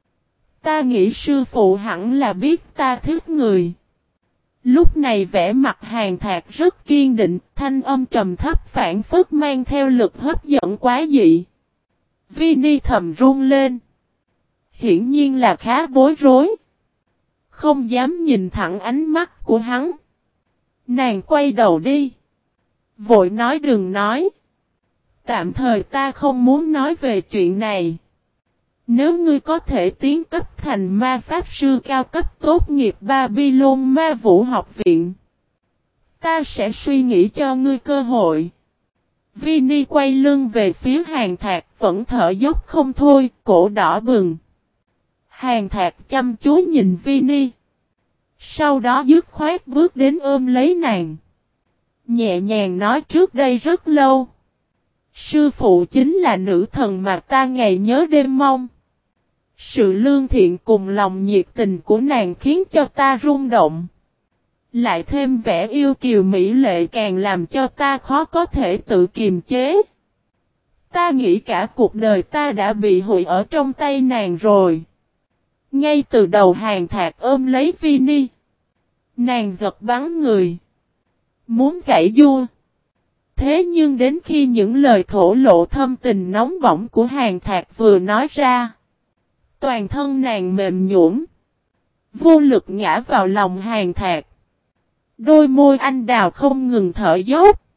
[SPEAKER 1] Ta nghĩ sư phụ hẳn là biết ta thích người. Lúc này vẻ mặt Hàn Thạc rất kiên định, thanh âm trầm thấp phảng phất mang theo lực hấp dẫn quá dị. Vini thầm run lên. Hiển nhiên là khá bối rối. Không dám nhìn thẳng ánh mắt của hắn. Nàng quay đầu đi. Vội nói đừng nói. Tạm thời ta không muốn nói về chuyện này. Nếu ngươi có thể tiến cấp thành ma pháp sư cao cấp tốt nghiệp Babylon Ma Vũ học viện, ta sẽ suy nghĩ cho ngươi cơ hội. Vinny quay lưng về phía Hàn Thạc vẫn thở dốc không thôi, cổ đỏ bừng. Hàn Thạc chăm chú nhìn Vinny. Sau đó dứt khoát bước đến ôm lấy nàng. Nhẹ nhàng nói trước đây rất lâu. Sư phụ chính là nữ thần mà ta ngày nhớ đêm mong. Sự lương thiện cùng lòng nhiệt tình của nàng khiến cho ta rung động. Lại thêm vẻ yêu kiều mỹ lệ càng làm cho ta khó có thể tự kiềm chế. Ta nghĩ cả cuộc đời ta đã bị hủy ở trong tay nàng rồi. Ngay từ đầu Hàn Thạc ôm lấy Vinny. Nàng giật bắn người. Muốn giải vua. Thế nhưng đến khi những lời thổ lộ thâm tình nóng bỏng của Hàn Thạc vừa nói ra. Toàn thân nàng mềm nhũn, vô lực ngã vào lòng Hàn Thạc. Đôi môi anh đào không ngừng thở dốc.